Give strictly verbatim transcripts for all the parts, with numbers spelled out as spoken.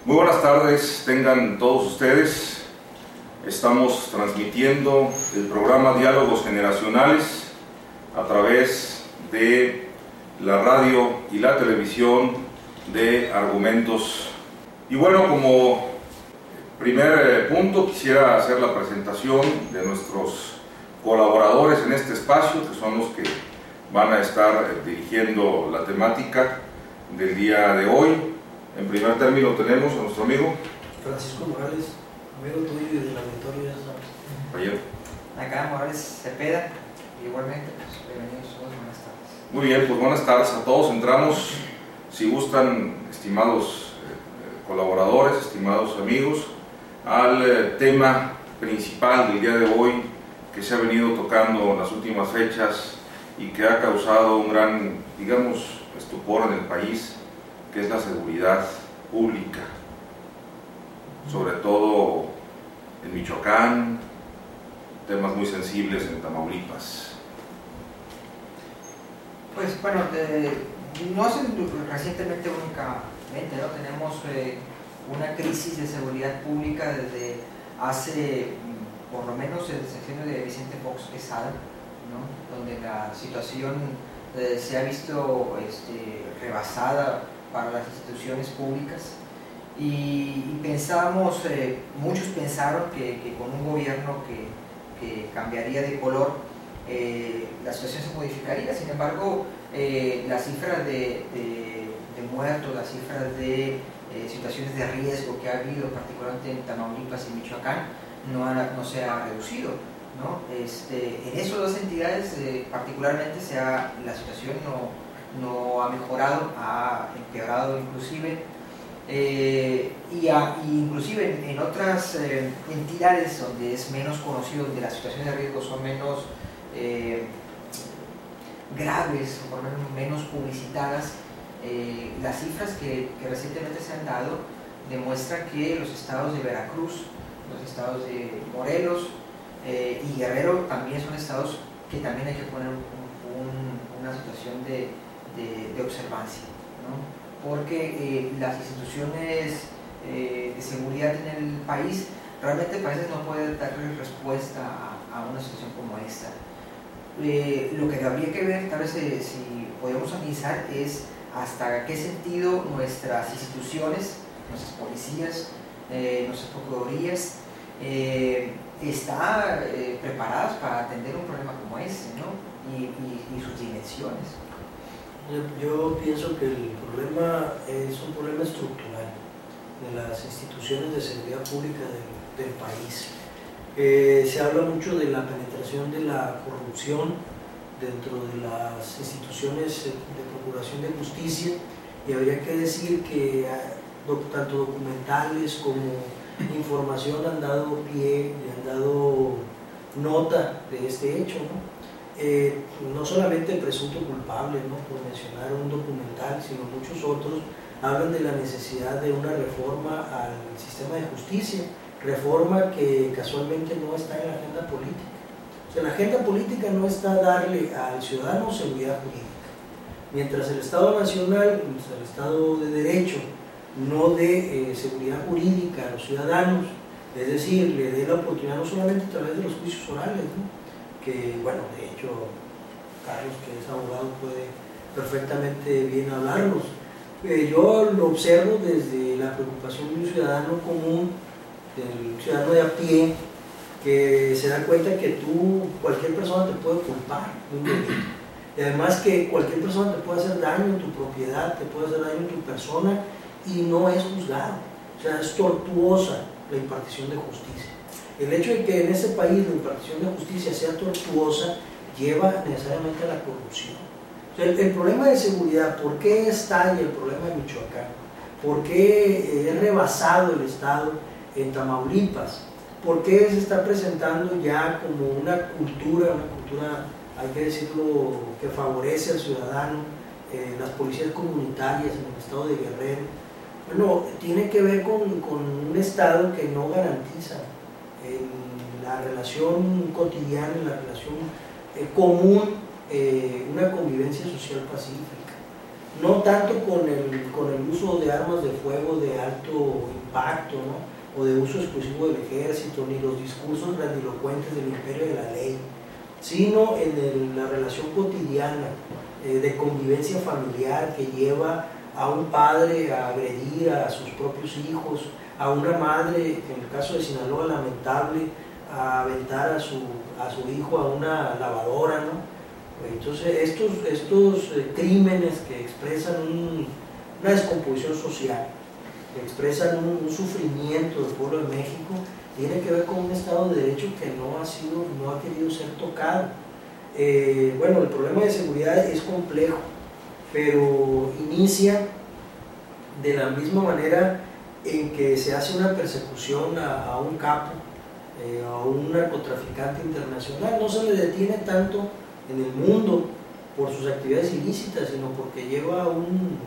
Muy buenas tardes, tengan todos ustedes. Estamos transmitiendo el programa Diálogos Generacionales a través de la radio y la televisión de Argumentos. Y bueno, como primer punto quisiera hacer la presentación de nuestros colaboradores en este espacio, que son los que van a estar dirigiendo la temática del día de hoy. En primer término tenemos a nuestro amigo Francisco Morales, amigo tuyo y del auditorio, ya sabes. Ayer. Acá Morales Cepeda, igualmente, pues bienvenidos todos, buenas tardes. Muy bien, pues buenas tardes a todos. Entramos, si gustan, estimados eh, colaboradores, estimados amigos, al eh, tema principal del día de hoy, que se ha venido tocando en las últimas fechas y que ha causado un gran, digamos, estupor en el país, que es la seguridad pública, sobre todo en Michoacán, temas muy sensibles en Tamaulipas. Pues bueno, eh, no es recientemente únicamente, ¿no? Tenemos eh, una crisis de seguridad pública desde hace por lo menos el sexenio de Vicente Fox Quesada, ¿no? Donde la situación eh, se ha visto este, rebasada para las instituciones públicas y, y pensábamos, eh, muchos pensaron que, que con un gobierno que, que cambiaría de color eh, la situación se modificaría. Sin embargo, eh, las cifras de, de, de muertos, las cifras de eh, situaciones de riesgo que ha habido particularmente en Tamaulipas y Michoacán no, ha, no se ha reducido, ¿no? Este, en esas dos entidades eh, particularmente se ha, la situación no no ha mejorado, ha empeorado inclusive, eh, y, a, y inclusive en, en otras eh, entidades donde es menos conocido, donde las situaciones de riesgo son menos eh, graves, o por lo menos menos publicitadas, eh, las cifras que, que recientemente se han dado demuestran que los estados de Veracruz, los estados de Morelos eh, y Guerrero también son estados que también hay que poner un, un, una situación de De, de observancia, ¿no? Porque eh, las instituciones eh, de seguridad en el país realmente a veces no pueden darle respuesta a, a una situación como esta. Eh, lo que habría que ver, tal vez eh, si podemos analizar, es hasta qué sentido nuestras instituciones, nuestras policías, eh, nuestras procuradurías eh, están eh, preparadas para atender un problema como este, ¿no? y, y, y sus dimensiones. Yo, yo pienso que el problema es un problema estructural de las instituciones de seguridad pública del, del país. Eh, se habla mucho de la penetración de la corrupción dentro de las instituciones de procuración de justicia, y habría que decir que tanto documentales como información han dado pie y han dado nota de este hecho, ¿no? Eh, no solamente el presunto culpable, ¿no? Por mencionar un documental, sino muchos otros hablan de la necesidad de una reforma al sistema de justicia, reforma que casualmente no está en la agenda política. O sea, la agenda política no está darle al ciudadano seguridad jurídica. Mientras el Estado Nacional, el Estado de Derecho, no dé eh, seguridad jurídica a los ciudadanos, es decir, le dé la oportunidad no solamente a través de los juicios orales, ¿no? Que, bueno, de hecho, Carlos, que es abogado, puede perfectamente bien hablarnos. Eh, yo lo observo desde la preocupación de un ciudadano común, del ciudadano de a pie, que se da cuenta que tú, cualquier persona te puede culpar de un delito. Y además que cualquier persona te puede hacer daño en tu propiedad, te puede hacer daño en tu persona y no es juzgado. O sea, es tortuosa la impartición de justicia. El hecho de que en ese país la impartición de justicia sea tortuosa lleva necesariamente a la corrupción. O sea, el, el problema de seguridad, ¿por qué estalla el problema de Michoacán? ¿Por qué es rebasado el Estado en Tamaulipas? ¿Por qué se está presentando ya como una cultura, una cultura, hay que decirlo, que favorece al ciudadano, eh, las policías comunitarias en el estado de Guerrero? Bueno, tiene que ver con, con un Estado que no garantiza en la relación cotidiana, en la relación eh, común, eh, una convivencia social pacífica. no tanto con el, con el uso de armas de fuego de alto impacto, ¿no?, o de uso exclusivo del ejército, ni los discursos grandilocuentes del imperio de la ley, sino en el, la relación cotidiana eh, de convivencia familiar que lleva a un padre a agredir a sus propios hijos, a una madre, en el caso de Sinaloa lamentable, a aventar a su, a su hijo a una lavadora, ¿no? Entonces estos, estos eh, crímenes que expresan un, una descomposición social, que expresan un, un sufrimiento del pueblo de México, tiene que ver con un Estado de Derecho que no ha sido, no ha querido ser tocado. Eh, bueno, el problema de seguridad es complejo, pero inicia de la misma manera en que se hace una persecución a, a un capo, eh, a un narcotraficante internacional. No se le detiene tanto en el mundo por sus actividades ilícitas, sino porque lleva un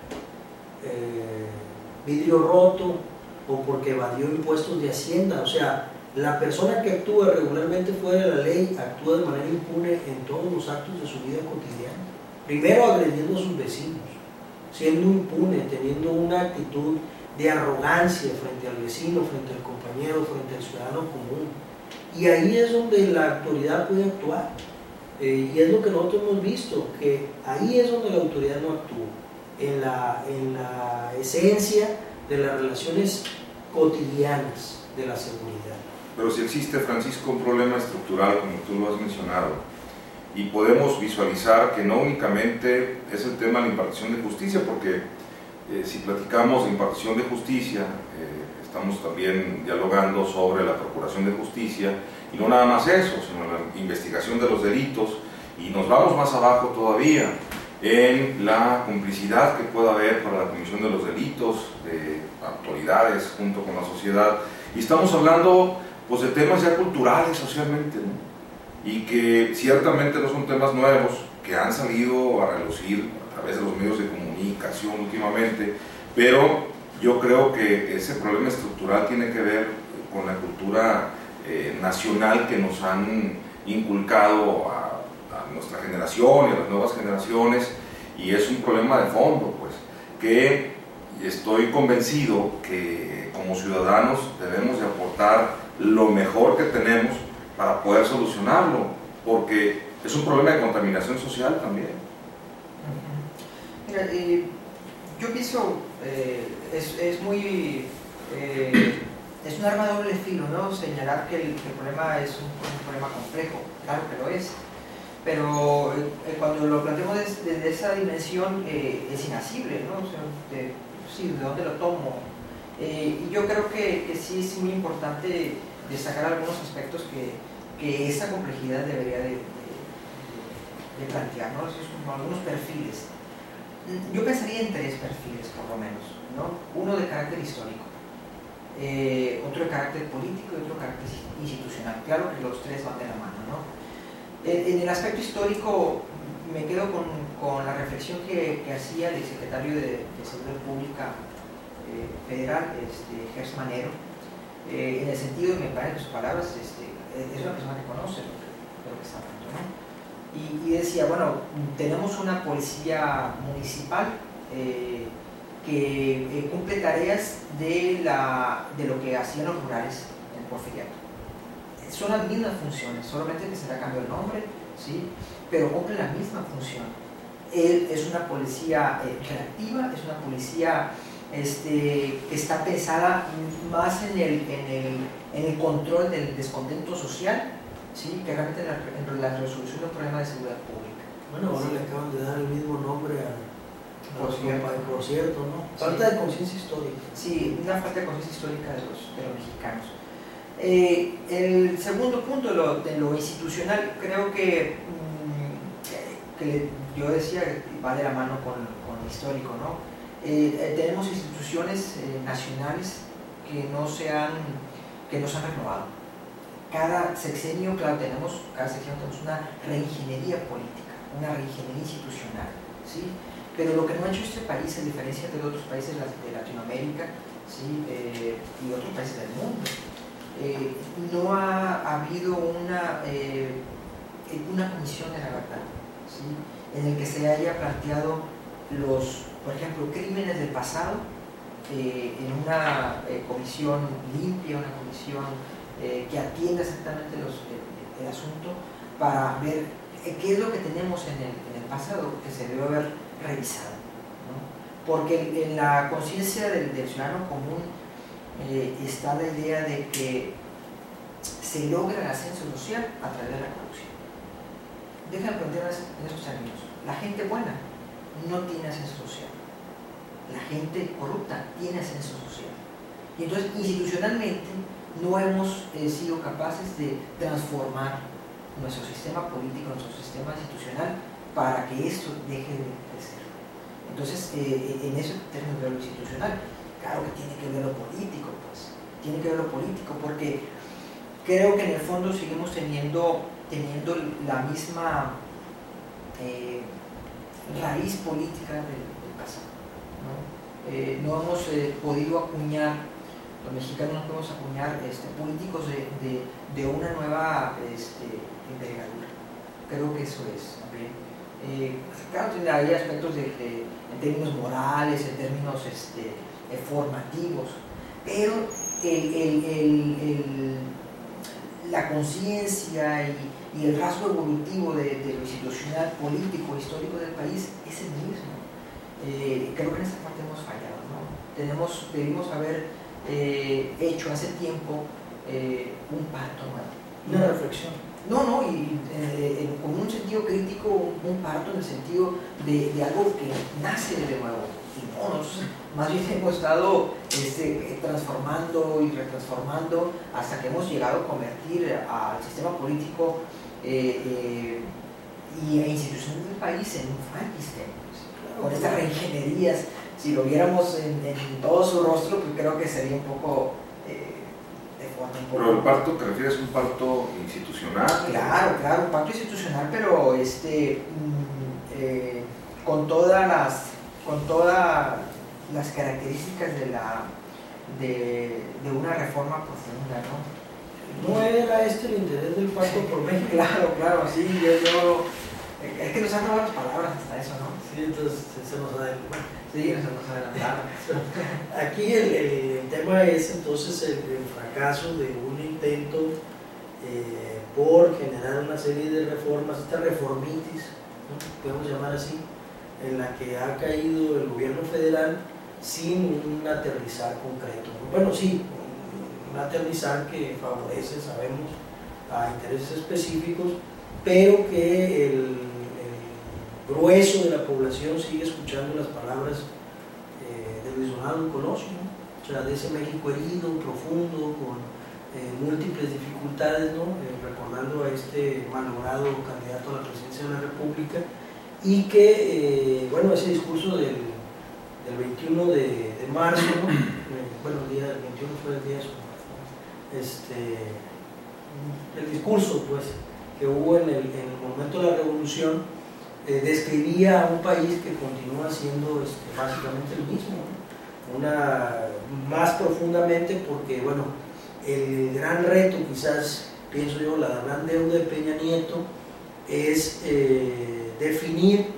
eh, vidrio roto o porque evadió impuestos de Hacienda. O sea, la persona que actúa regularmente fuera de la ley actúa de manera impune en todos los actos de su vida cotidiana. Primero agrediendo a sus vecinos, siendo impune, teniendo una actitud de arrogancia frente al vecino, frente al compañero, frente al ciudadano común. Y ahí es donde la autoridad puede actuar. Eh, y es lo que nosotros hemos visto, que ahí es donde la autoridad no actúa, en la, en la esencia de las relaciones cotidianas de la seguridad. Pero si existe, Francisco, un problema estructural, como tú lo has mencionado, y podemos visualizar que no únicamente es el tema de la impartición de justicia, porque eh, si platicamos de impartición de justicia, eh, estamos también dialogando sobre la procuración de justicia, y no nada más eso, sino la investigación de los delitos, y nos vamos más abajo todavía en la complicidad que pueda haber para la comisión de los delitos de autoridades junto con la sociedad, y estamos hablando pues de temas ya culturales socialmente, ¿no? Y que ciertamente no son temas nuevos, que han salido a relucir a través de los medios de comunicación últimamente, pero yo creo que ese problema estructural tiene que ver con la cultura eh, nacional que nos han inculcado a, a nuestra generación y a las nuevas generaciones, y es un problema de fondo, pues, que estoy convencido que como ciudadanos debemos de aportar lo mejor que tenemos para poder solucionarlo, porque es un problema de contaminación social también. Mira, eh, yo pienso, eh, es, es muy, eh, es un arma de doble filo, ¿no? Señalar que el, que el problema es un, un problema complejo, claro que lo es, pero eh, cuando lo planteamos desde, desde esa dimensión eh, es inasible, ¿no? O sea, de, sí, ¿de dónde lo tomo? Eh, y yo creo que, que sí es muy importante destacar algunos aspectos que, que esa complejidad debería de, de, de plantear, ¿no? Esos son algunos perfiles. Yo pensaría en tres perfiles, por lo menos, ¿no? Uno de carácter histórico, eh, otro de carácter político y otro de carácter institucional. Claro que los tres van de la mano, ¿no? Eh, en el aspecto histórico me quedo con, con la reflexión que, que hacía el secretario de, de Seguridad Pública eh, Federal, este, Gers Manero, eh, en el sentido, me parece que sus palabras, este, es una persona que conoce lo que, lo que está hablando, ¿no? Y, y decía, bueno, tenemos una policía municipal eh, que eh, cumple tareas de, la, de lo que hacían los rurales en el Porfiriato. Son las mismas funciones, solamente que se le ha cambiado el nombre, ¿sí? Pero cumple la misma función. Él es una policía eh, reactiva, es una policía este, que está pensada más en el, en, el, en el control del descontento social, ¿sí? Que realmente en la, en la resolución del problema de seguridad pública. Bueno, ahora ¿sí? le acaban de dar el mismo nombre a, a por, cierto. por cierto, ¿no? Falta sí. de conciencia histórica. Sí, una falta de conciencia histórica de los, de los mexicanos. Eh, el segundo punto, lo, de lo institucional, creo que, mmm, que yo decía va de la mano con, con lo histórico, ¿no? Eh, tenemos instituciones eh, nacionales que no, se han, que no se han renovado. Cada sexenio, claro, tenemos, cada sexenio tenemos una reingeniería política, una reingeniería institucional, ¿sí? Pero lo que no ha hecho este país, a diferencia de otros países de Latinoamérica, ¿sí? eh, y otros países del mundo, eh, no ha habido una, eh, una comisión de la verdad, ¿sí? En el que se haya planteado los, por ejemplo, crímenes del pasado eh, en una eh, comisión limpia, una comisión eh, que atienda exactamente los, el, el asunto para ver eh, qué es lo que tenemos en el, en el pasado que se debe haber revisado, ¿no? Porque en la conciencia del, del ciudadano común eh, está la idea de que se logra el ascenso social a través de la corrupción. Déjenme plantear en esos términos. La gente buena no tiene ascenso social. La gente corrupta tiene ascenso social. Y entonces, institucionalmente, no hemos eh, sido capaces de transformar nuestro sistema político, nuestro sistema institucional, para que esto deje de crecer. Entonces, eh, en eso tenemos que ver lo institucional. Claro que tiene que ver lo político, pues. Tiene que ver lo político, porque creo que en el fondo seguimos teniendo, teniendo la misma eh, raíz política del, del pasado, ¿no? Eh, no hemos eh, podido acuñar, los mexicanos no podemos acuñar este, políticos de, de, de una nueva este, envergadura. Creo que eso es también. Eh, claro, hay aspectos de, de, en términos morales, en términos este, eh, formativos, pero el, el, el, el, la conciencia y, y el rasgo evolutivo de, de lo institucional, político, histórico del país es el mismo. Eh, creo que en esta parte hemos fallado, ¿no? Tenemos, debimos haber eh, hecho hace tiempo eh, un parto nuevo. Una reflexión. No, no, y eh, con un sentido crítico, un parto en el sentido de, de algo que nace de nuevo. Y no, nosotros más bien hemos estado este, transformando y retransformando hasta que hemos llegado a convertir al sistema político eh, eh, y a instituciones del país en un Frankenstein. Pues, con estas reingenierías, si lo viéramos en, en todo su rostro, pues creo que sería un poco... Eh, Pero el pacto te refieres a un pacto institucional. Claro, claro, un pacto institucional, pero este eh, con todas las con todas las características de la de, de una reforma profunda, ¿no? ¿No era este el interés del pacto por México? Claro, claro, sí, yo, yo es que nos han robado las palabras hasta eso, ¿no? Sí, entonces se nos da el... Sí, se nos adelantaron. Aquí el, el, el tema es entonces el, el fracaso de un intento eh, por generar una serie de reformas, esta reformitis, ¿no? Podemos llamar así, en la que ha caído el gobierno federal sin un aterrizar concreto, ¿no? Bueno, sí, un, un aterrizar que favorece, sabemos, a intereses específicos, pero que el el grueso de la población sigue escuchando las palabras eh, de Luis Donaldo Colosio, ¿no? O sea, de ese México herido, profundo, con eh, múltiples dificultades, ¿no? Eh, recordando a este malogrado candidato a la presidencia de la República, y que, eh, bueno, ese discurso del, del veintiuno de, de marzo, ¿no? eh, bueno, el día del veintiuno fue el día de su muerte, ¿no? Este, el discurso, pues, que hubo en el, en el momento de la revolución, Eh, describía a un país que continúa siendo este, básicamente el mismo, ¿no? Una, más profundamente porque, bueno, el gran reto quizás, pienso yo, la gran deuda de Peña Nieto es eh, definir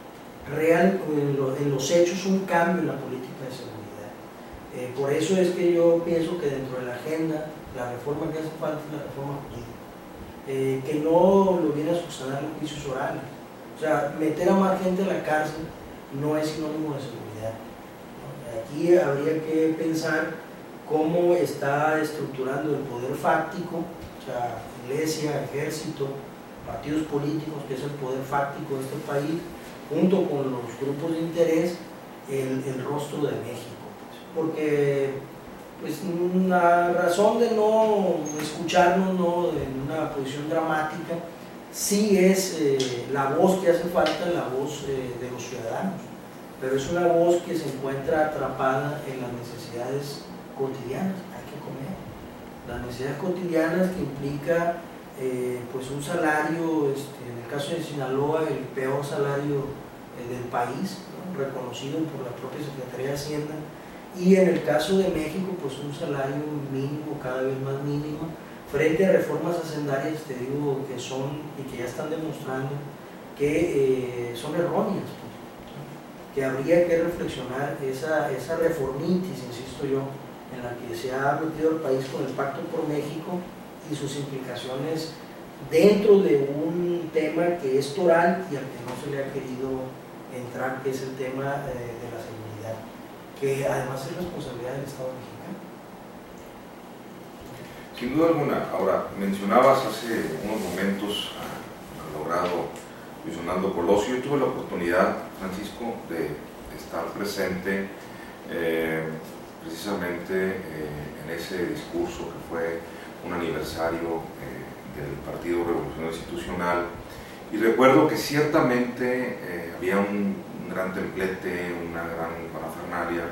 real, en, lo, en los hechos un cambio en la política de seguridad. Eh, por eso es que yo pienso que dentro de la agenda, la reforma que hace falta es la reforma jurídica, eh, que no lo viene a subsanar los juicios orales. O sea, meter a más gente en la cárcel no es sinónimo de seguridad, ¿no? Aquí habría que pensar cómo está estructurando el poder fáctico, o sea, iglesia, ejército, partidos políticos, que es el poder fáctico de este país, junto con los grupos de interés, el, el rostro de México. Pues, porque pues, la razón de no escucharnos, ¿no? En una posición dramática, sí es eh, la voz que hace falta, la voz eh, de los ciudadanos, pero es una voz que se encuentra atrapada en las necesidades cotidianas. Hay que comer, las necesidades cotidianas que implica eh, pues un salario, este, en el caso de Sinaloa, el peor salario eh, del país, ¿no? Reconocido por la propia Secretaría de Hacienda, y en el caso de México, pues un salario mínimo, cada vez más mínimo, frente a reformas hacendarias, te digo, que son y que ya están demostrando que eh, son erróneas. Pues, ¿no? que habría que reflexionar esa, esa reformitis, insisto yo, en la que se ha metido el país con el Pacto por México y sus implicaciones dentro de un tema que es toral y al que no se le ha querido entrar, que es el tema eh, de la seguridad, que además es responsabilidad del Estado mexicano. Sin duda alguna. Ahora, mencionabas hace unos momentos al logrado Luis Donaldo Colosio. Yo tuve la oportunidad, Francisco, de estar presente eh, precisamente eh, en ese discurso que fue un aniversario eh, del Partido Revolucionario Institucional, y recuerdo que ciertamente eh, había un, un gran templete, una gran parafernalia,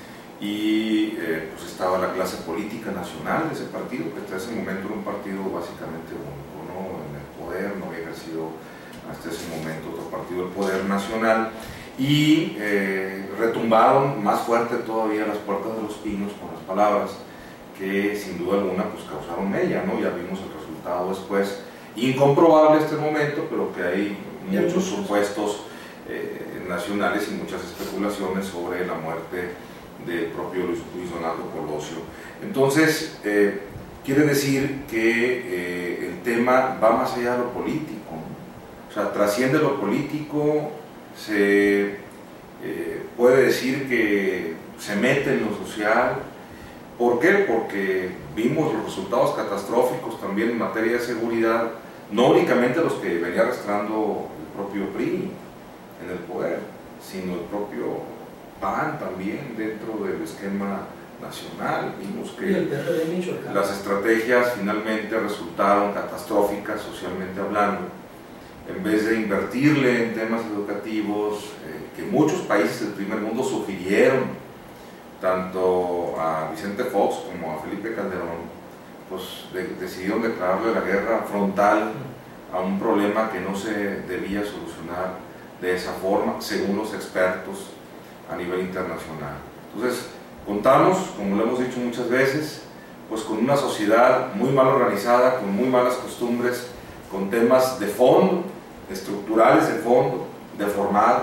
y eh, pues estaba la clase política nacional de ese partido, que hasta ese momento era un partido básicamente único, ¿no? En el poder, no había ejercido hasta ese momento otro partido del poder nacional, y eh, retumbaron más fuerte todavía las puertas de los pinos con las palabras que sin duda alguna pues causaron mella, ¿no? Ya vimos el resultado después, incomprobable este momento, pero que hay muchos supuestos eh, nacionales y muchas especulaciones sobre la muerte del propio Luis, Luis Donaldo Colosio. Entonces, eh, quiere decir que eh, el tema va más allá de lo político, ¿no? O sea, trasciende lo político, se eh, puede decir que se mete en lo social. ¿Por qué? Porque vimos los resultados catastróficos también en materia de seguridad, no únicamente los que venía arrastrando el propio P R I en el poder, sino el propio P A N también dentro del esquema nacional. Vimos que las estrategias finalmente resultaron catastróficas socialmente hablando. En vez de invertirle en temas educativos eh, que muchos países del primer mundo sugirieron, tanto a Vicente Fox como a Felipe Calderón, pues de, decidieron declararle la guerra frontal a un problema que no se debía solucionar de esa forma, según los expertos a nivel internacional. Entonces, contamos, como lo hemos dicho muchas veces, pues con una sociedad muy mal organizada, con muy malas costumbres, con temas de fondo, estructurales de fondo, deformado,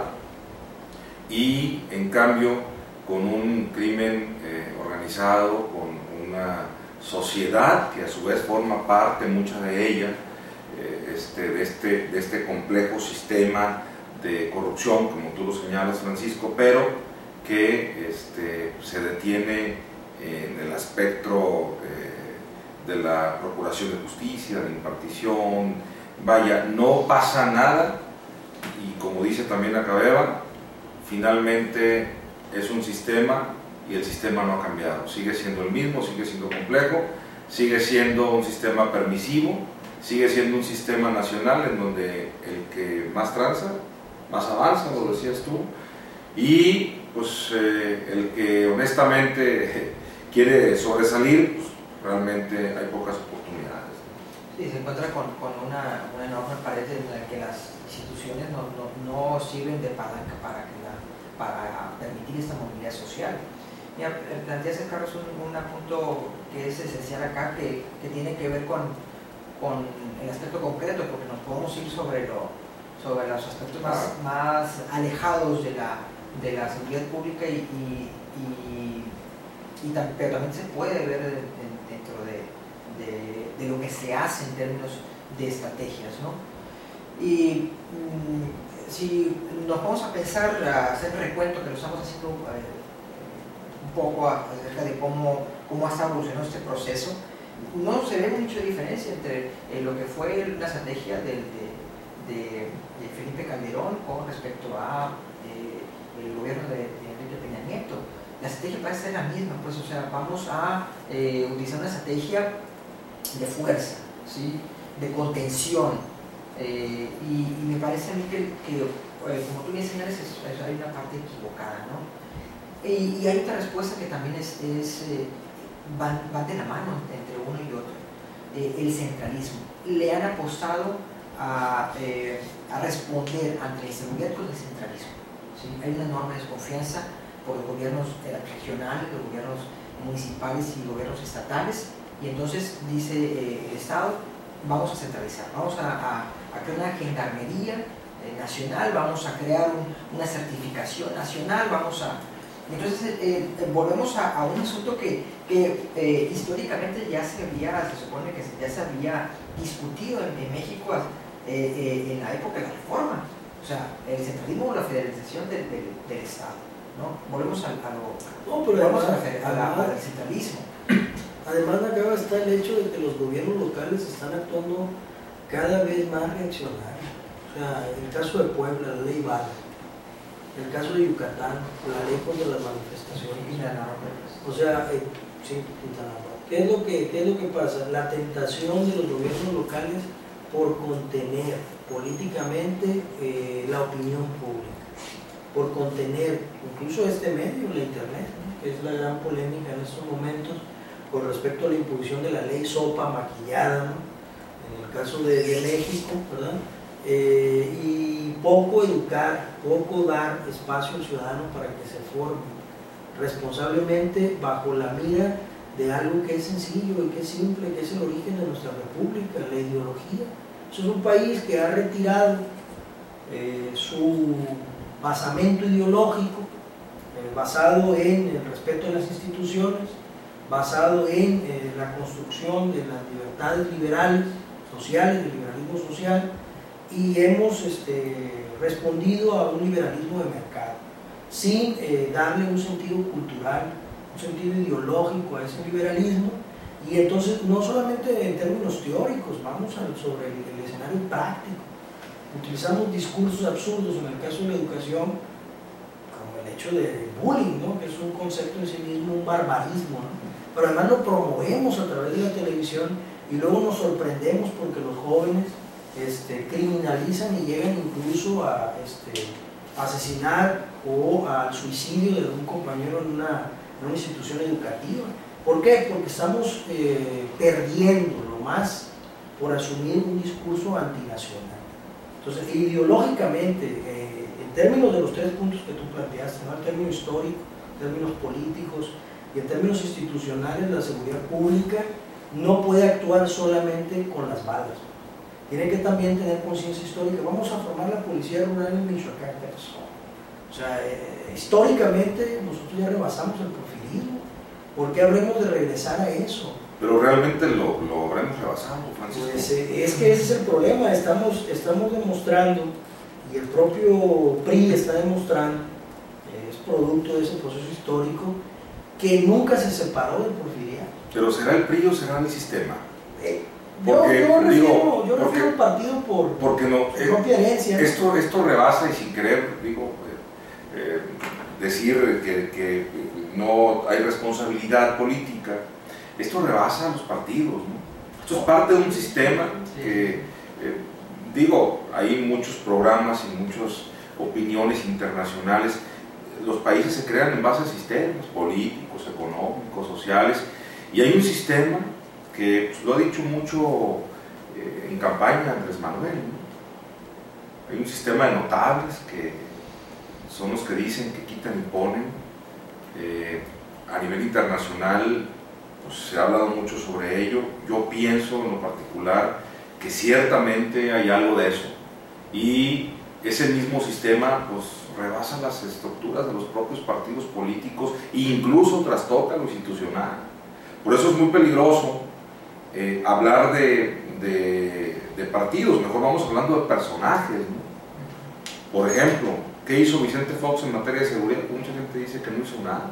y en cambio con un crimen eh, organizado, con una sociedad que a su vez forma parte, mucha de ella, eh, este, de, este, de este complejo sistema de corrupción, como tú lo señalas, Francisco, pero que este, se detiene en el aspecto eh, de la procuración de justicia, de la impartición. Vaya, no pasa nada, y como dice también Acabeba, finalmente es un sistema y el sistema no ha cambiado, sigue siendo el mismo, sigue siendo complejo, sigue siendo un sistema permisivo, sigue siendo un sistema nacional en donde el que más tranza, más avanza, lo decías tú, y pues eh, el que honestamente quiere sobresalir, pues realmente hay pocas oportunidades. Sí, se encuentra con, con una, una enorme pared en la que las instituciones no, no, no sirven de palanca para, que la, para permitir esta movilidad social. Mira, planteas, Carlos, un, un punto que es esencial acá, que, que tiene que ver con, con el aspecto concreto, porque nos podemos ir sobre, lo, sobre los aspectos más, más alejados de la, de la seguridad pública, y, y, y, y tam, pero también se puede ver dentro de, de, de lo que se hace en términos de estrategias, ¿no? Y mmm, si nos vamos a pensar, a hacer recuento, que lo estamos haciendo eh, un poco acerca de cómo, cómo ha estado evolucionando este proceso, no se ve mucha diferencia entre eh, lo que fue una estrategia de, de, de, de Felipe Calderón con respecto a eh, el gobierno de, de Enrique Peña Nieto. La estrategia parece ser la misma, pues, o sea, vamos a eh, utilizar una estrategia de fuerza, ¿sí? De contención. Eh, y, y me parece a mí que, que eh, como tú bien señalas, es, es, hay una parte equivocada, ¿no? Y, y hay otra respuesta que también es, es eh, van, van de la mano entre uno y otro, eh, el centralismo. Le han apostado a, eh, a responder ante la inseguridad con el centralismo, ¿sí? Hay una enorme desconfianza por los gobiernos eh, regionales, los gobiernos municipales y gobiernos estatales, y entonces dice eh, el Estado: vamos a centralizar, vamos a, a, a crear una gendarmería eh, nacional, vamos a crear un, una certificación nacional, vamos a... Entonces eh, eh, volvemos a, a un asunto que, que eh, históricamente ya se había, se supone que ya se había discutido en, en México eh, eh, en la época de la Reforma, o sea, el centralismo o la federalización del, del, del Estado, ¿no? Volvemos a, a lo... No, pero volvemos además, a la, a la, además, al centralismo. Además, acá está el hecho de que los gobiernos locales están actuando cada vez más reaccionarios. O sea, el caso de Puebla, la ley Vara, el caso de Yucatán, la ley contra las manifestaciones. O sea, eh, sí, Quintana Roo. ¿Qué es lo que, qué es lo que pasa? La tentación de los gobiernos locales por contener políticamente eh, la opinión pública, por contener incluso este medio, la internet, ¿no? Que es la gran polémica en estos momentos con respecto a la imposición de la ley SOPA maquillada, ¿no? En el caso de, de México, ¿verdad? Eh, y poco educar, poco dar espacio al ciudadano para que se forme responsablemente bajo la mira de algo que es sencillo y que es simple, que es el origen de nuestra república, la ideología. Eso es un país que ha retirado eh, su basamento ideológico eh, basado en el respeto de las instituciones, basado en eh, la construcción de las libertades liberales, sociales, del liberalismo social, y hemos este, respondido a un liberalismo de mercado, sin eh, darle un sentido cultural, un sentido ideológico a ese liberalismo, y entonces no solamente en términos teóricos, vamos a, sobre el, el escenario práctico, utilizamos discursos absurdos en el caso de la educación, como el hecho del bullying, ¿no? Que es un concepto en sí mismo, un barbarismo, ¿no? Pero además lo promovemos a través de la televisión y luego nos sorprendemos porque los jóvenes este, criminalizan y llegan incluso a este, asesinar o al suicidio de un compañero en una, en una institución educativa. ¿Por qué? Porque estamos eh, perdiendo lo más por asumir un discurso antinacional. Entonces, ideológicamente, eh, en términos de los tres puntos que tú planteaste, ¿no? En términos históricos, en términos políticos y en términos institucionales, la seguridad pública no puede actuar solamente con las balas. Tiene que también tener conciencia histórica. Vamos a formar la policía rural en Michoacán. O sea, eh, históricamente nosotros ya rebasamos el profilismo. ¿Por qué habremos de regresar a eso? Pero realmente lo, lo habremos rebasado, Francisco. Pues, eh, es que ese es el problema. Estamos, estamos demostrando, y el propio P R I está demostrando, eh, es producto de ese proceso histórico, que nunca se separó del porfiriato. Pero ¿será el P R I o será el sistema? Eh, Porque, yo, yo refiero, digo, yo refiero porque, al partido por, porque no, por propia herencia. Esto, esto rebasa, y sin querer, digo, eh, eh, decir que, que no hay responsabilidad política, esto rebasa a los partidos, ¿no? Esto es parte de un sistema que, eh, digo, hay muchos programas y muchas opiniones internacionales. Los países se crean en base a sistemas políticos, económicos, sociales, y hay un sistema que pues, lo ha dicho mucho eh, en campaña Andrés Manuel, ¿no? Hay un sistema de notables que son los que dicen, que quitan y ponen. Eh, a nivel internacional pues, se ha hablado mucho sobre ello. Yo pienso en lo particular que ciertamente hay algo de eso, y ese mismo sistema pues rebasa las estructuras de los propios partidos políticos e incluso trastoca lo institucional. Por eso es muy peligroso eh, hablar de, de, de partidos. Mejor vamos hablando de personajes, ¿no? Por ejemplo, ¿qué hizo Vicente Fox en materia de seguridad? Mucha gente dice que no hizo nada.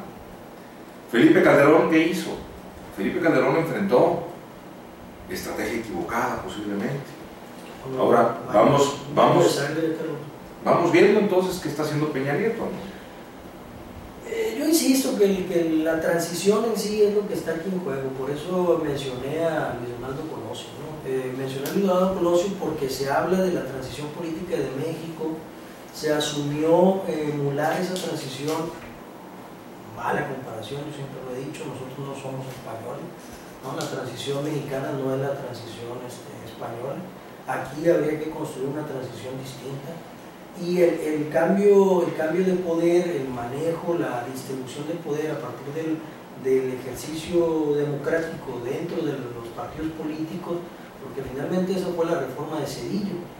Felipe Calderón, ¿qué hizo? Felipe Calderón enfrentó estrategia equivocada posiblemente. Ahora vamos, vamos, vamos viendo entonces qué está haciendo Peña Nieto, ¿no? Eh, yo insisto que, que la transición en sí es lo que está aquí en juego. Por eso mencioné a Luis Donaldo Colosio, ¿no? Eh, mencioné a Luis Donaldo Colosio porque se habla de la transición política de México, se asumió eh, emular esa transición. Mala comparación, yo siempre lo he dicho, nosotros no somos españoles, ¿no? La transición mexicana no es la transición este, española. Aquí habría que construir una transición distinta, y el, el, cambio, el cambio de poder, el manejo, la distribución del poder a partir del, del ejercicio democrático dentro de los partidos políticos, porque finalmente esa fue la reforma de Zedillo.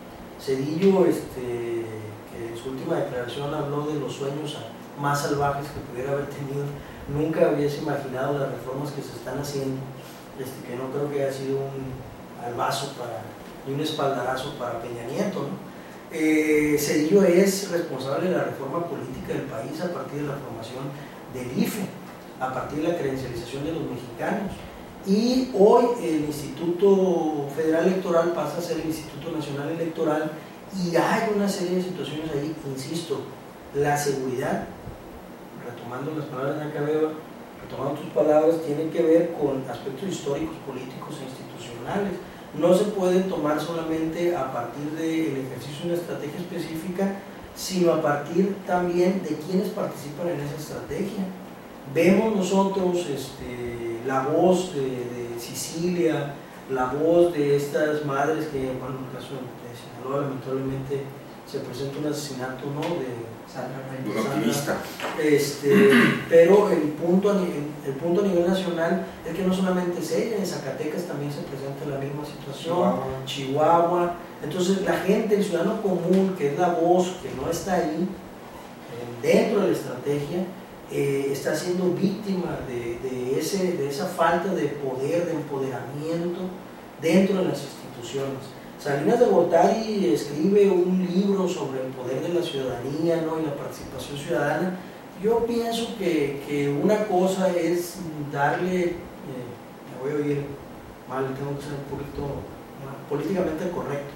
Zedillo, este, que en su última declaración habló de los sueños más salvajes que pudiera haber tenido, nunca hubiese imaginado las reformas que se están haciendo, este, que no creo que haya sido un albazo para, ni un espaldarazo para Peña Nieto, ¿no? Eh, Zedillo es responsable de la reforma política del país a partir de la formación del I F E, a partir de la credencialización de los mexicanos, y hoy el Instituto Federal Electoral pasa a ser el Instituto Nacional Electoral, y hay una serie de situaciones ahí, insisto, la seguridad, retomando las palabras de Acabeba, retomando tus palabras, tiene que ver con aspectos históricos, políticos e institucionales. No se puede tomar solamente a partir del ejercicio de una estrategia específica, sino a partir también de quienes participan en esa estrategia. Vemos nosotros este, la voz de, de Sicilia, la voz de estas madres que, bueno, en el caso de Sinaloa, lamentablemente se presenta un asesinato, ¿no?, de de un activista. Este, pero el punto, a nivel, el punto a nivel nacional es que no solamente es ella, en Zacatecas también se presenta la misma situación, Chihuahua. Chihuahua. Entonces la gente, el ciudadano común, que es la voz que no está ahí, dentro de la estrategia, eh, está siendo víctima de, de, ese, de esa falta de poder, de empoderamiento dentro de las instituciones. Salinas de Gortari escribe un libro sobre el poder de la ciudadanía, ¿no?, y la participación ciudadana. Yo pienso que, que una cosa es darle, eh, me voy a oír mal, tengo que ser un poquito no, políticamente correcto,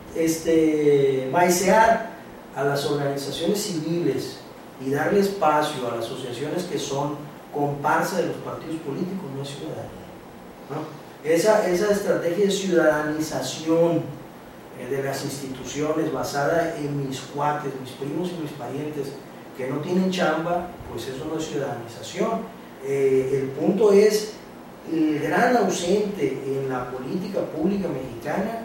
este, maicear a las organizaciones civiles y darle espacio a las asociaciones que son comparsa de los partidos políticos, no es ciudadanía, ¿no? Esa, esa estrategia de ciudadanización eh, de las instituciones basada en mis cuates, mis primos y mis parientes que no tienen chamba, pues eso no es ciudadanización. Eh, el punto es, el gran ausente en la política pública mexicana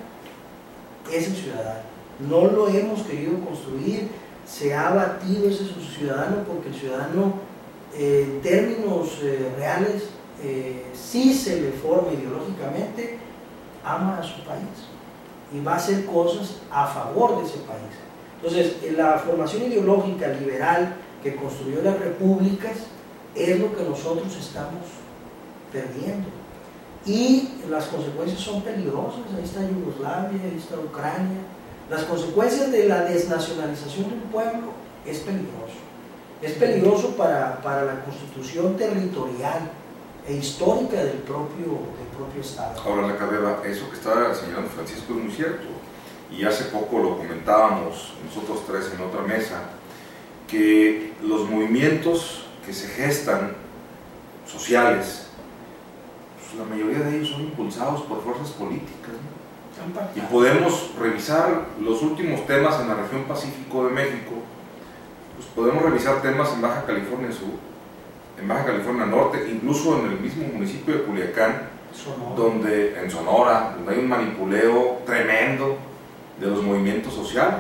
es el ciudadano. No lo hemos querido construir, se ha abatido ese ciudadano porque el ciudadano, eh, en términos eh, reales, Eh, si se le forma ideológicamente, ama a su país y va a hacer cosas a favor de ese país. Entonces, la formación ideológica liberal que construyó las repúblicas es lo que nosotros estamos perdiendo, y las consecuencias son peligrosas. Ahí está Yugoslavia, ahí está Ucrania. Las consecuencias de la desnacionalización de un pueblo es peligroso. Es peligroso para, para la constitución territorial e histórica del propio, del propio Estado. Ahora, la Cabeba, eso que está señalando Francisco es muy cierto, y hace poco lo comentábamos nosotros tres en otra mesa, que los movimientos que se gestan sociales, pues la mayoría de ellos son impulsados por fuerzas políticas, ¿no? Y podemos revisar los últimos temas en la región Pacífico de México, pues podemos revisar temas en Baja California Sur, en Baja California Norte, incluso en el mismo municipio de Culiacán, Sonora. donde en Sonora, donde hay un manipuleo tremendo de los movimientos sociales,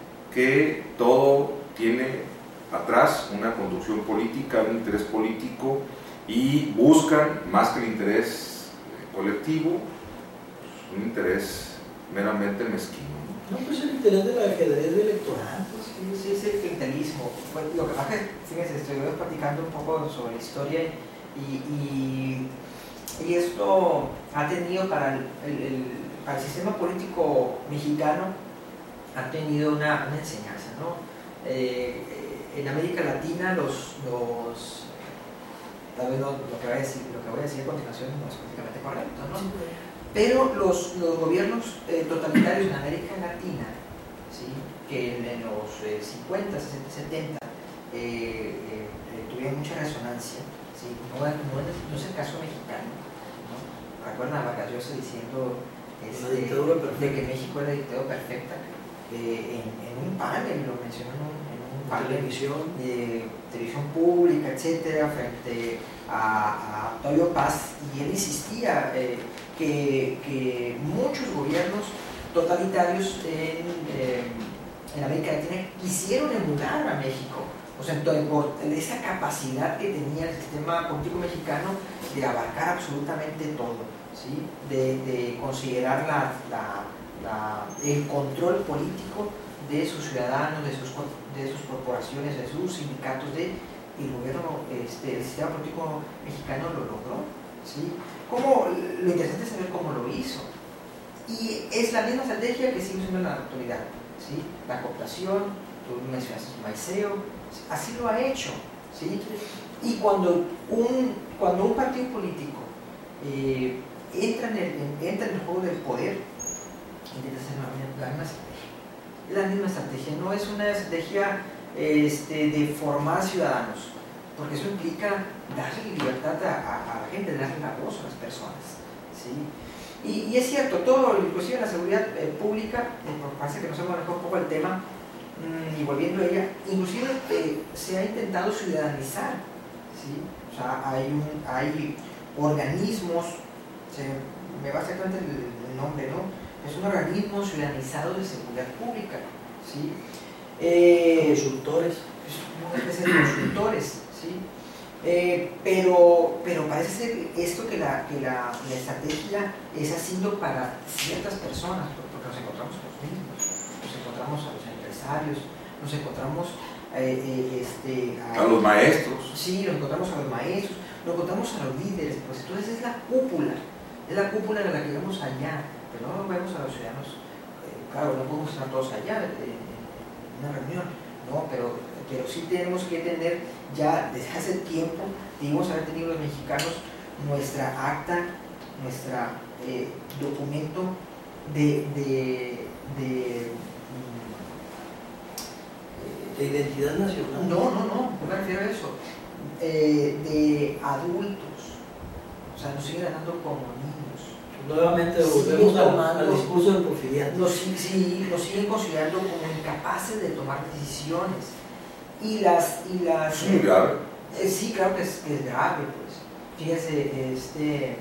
que todo tiene atrás una conducción política, un interés político, y buscan, más que el interés colectivo, pues, un interés meramente mezquino. No, pues el interés del ajedrez electoral. Sí, sí, es el clientelismo. Bueno, lo que pasa es que, fíjense, estoy platicando un poco sobre la historia, y, y, y esto ha tenido para el, el, el, para el sistema político mexicano, ha tenido una, una enseñanza, ¿no? Eh, en América Latina, los, los tal vez no, lo, que voy a decir, lo que voy a decir a continuación no es políticamente correcto, ¿no? Sí. Pero los, los gobiernos eh, totalitarios en América Latina, ¿sí?, que en, en los eh, cincuenta, sesenta, setenta eh, eh, eh, tuvieron mucha resonancia, ¿sí? no, no, no es el caso mexicano, ¿no? Recuerdan a Vargas Llosa diciendo este, de que México era la dictadura perfecta, eh, en, en un panel, lo mencionó en un, en un panel, televisión, eh, televisión pública, etcétera, frente a, a Octavio Paz, y él insistía eh, que, que muchos gobiernos totalitarios en, eh, en América Latina quisieron emular a México, o sea, por esa capacidad que tenía el sistema político mexicano de abarcar absolutamente todo, ¿sí? de, de considerar la, la, la, el control político de sus ciudadanos, de sus, de sus corporaciones, de sus sindicatos, de el gobierno, este, el sistema político mexicano lo logró, ¿sí? ¿Cómo? Lo interesante es saber cómo lo hizo. Y es la misma estrategia que sigue usando en la actualidad, ¿sí? La cooptación, tú mencionaste el maiceo, así lo ha hecho, ¿sí? Y cuando un, cuando un partido político eh, entra, en el, en, entra en el juego del poder, intenta hacer la misma estrategia. Es la misma estrategia, no es una estrategia este, de formar ciudadanos, porque eso implica darle libertad a, a, a la gente, darle la voz a las personas, ¿sí? Y, y es cierto, todo, inclusive la seguridad eh, pública, eh, parece que nos hemos manejado un poco el tema, mmm, y volviendo a ella, inclusive eh, se ha intentado ciudadanizar, ¿sí? O sea, hay, un, hay organismos, se, me va exactamente el, el nombre, ¿no? Es un organismo ciudadanizado de seguridad pública, ¿sí? Eh, consultores. Una especie de consultores, ¿sí? Eh, pero, pero parece ser esto que, la, que la, la estrategia es haciendo para ciertas personas, porque nos encontramos a los mismos, nos encontramos a los empresarios, nos encontramos eh, eh, este, a, a los maestros. Sí, nos encontramos a los maestros, nos encontramos a los líderes, pues entonces es la cúpula, es la cúpula de la que vemos allá, pero no vemos a los ciudadanos, eh, claro, no podemos estar todos allá en, en una reunión, no, pero pero sí tenemos que tener ya desde hace tiempo, debimos haber tenido los mexicanos nuestra acta, nuestra eh, documento de, de, de, de identidad nacional. No, no, no, no me refiero a eso, eh, de adultos, o sea, nos siguen andando como niños. Nuevamente volvemos al, al discurso del porfiriato. Nos, sí, nos siguen considerando como incapaces de tomar decisiones. Y las... Y las es muy grave. Eh, sí, claro que es, que es grave, pues. Fíjese, este,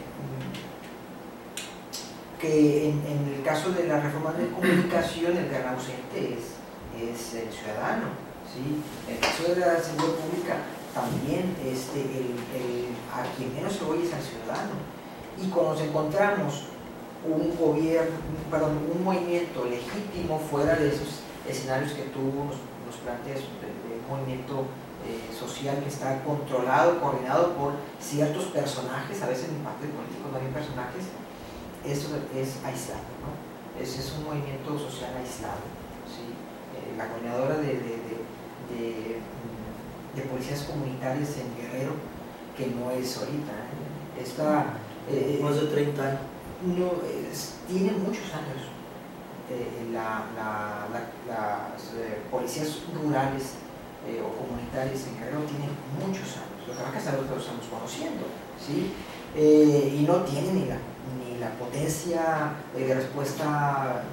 que en, en el caso de la reforma de comunicación, el gran ausente es, es el ciudadano, ¿sí? En el caso de la seguridad pública, también este, el, el, a quien menos se oye es al ciudadano. Y cuando nos encontramos un gobierno, perdón, un movimiento legítimo fuera de esos escenarios que tú nos, nos planteas, movimiento eh, social que está controlado, coordinado por ciertos personajes, a veces en partidos políticos no hay personajes, eso es aislado, ¿no? Ese es un movimiento social aislado, ¿sí? Eh, la coordinadora de, de, de, de, de policías comunitarias en Guerrero, que no es ahorita, ¿eh? Está, eh, más de treinta años. No, es, tiene muchos años. Eh, la, la, la, las eh, policías rurales Eh, o comunitarios en Guerrero tienen muchos años, lo que pasa es que nosotros lo estamos conociendo, ¿sí? Eh, y no tienen ni la, ni la potencia eh, de respuesta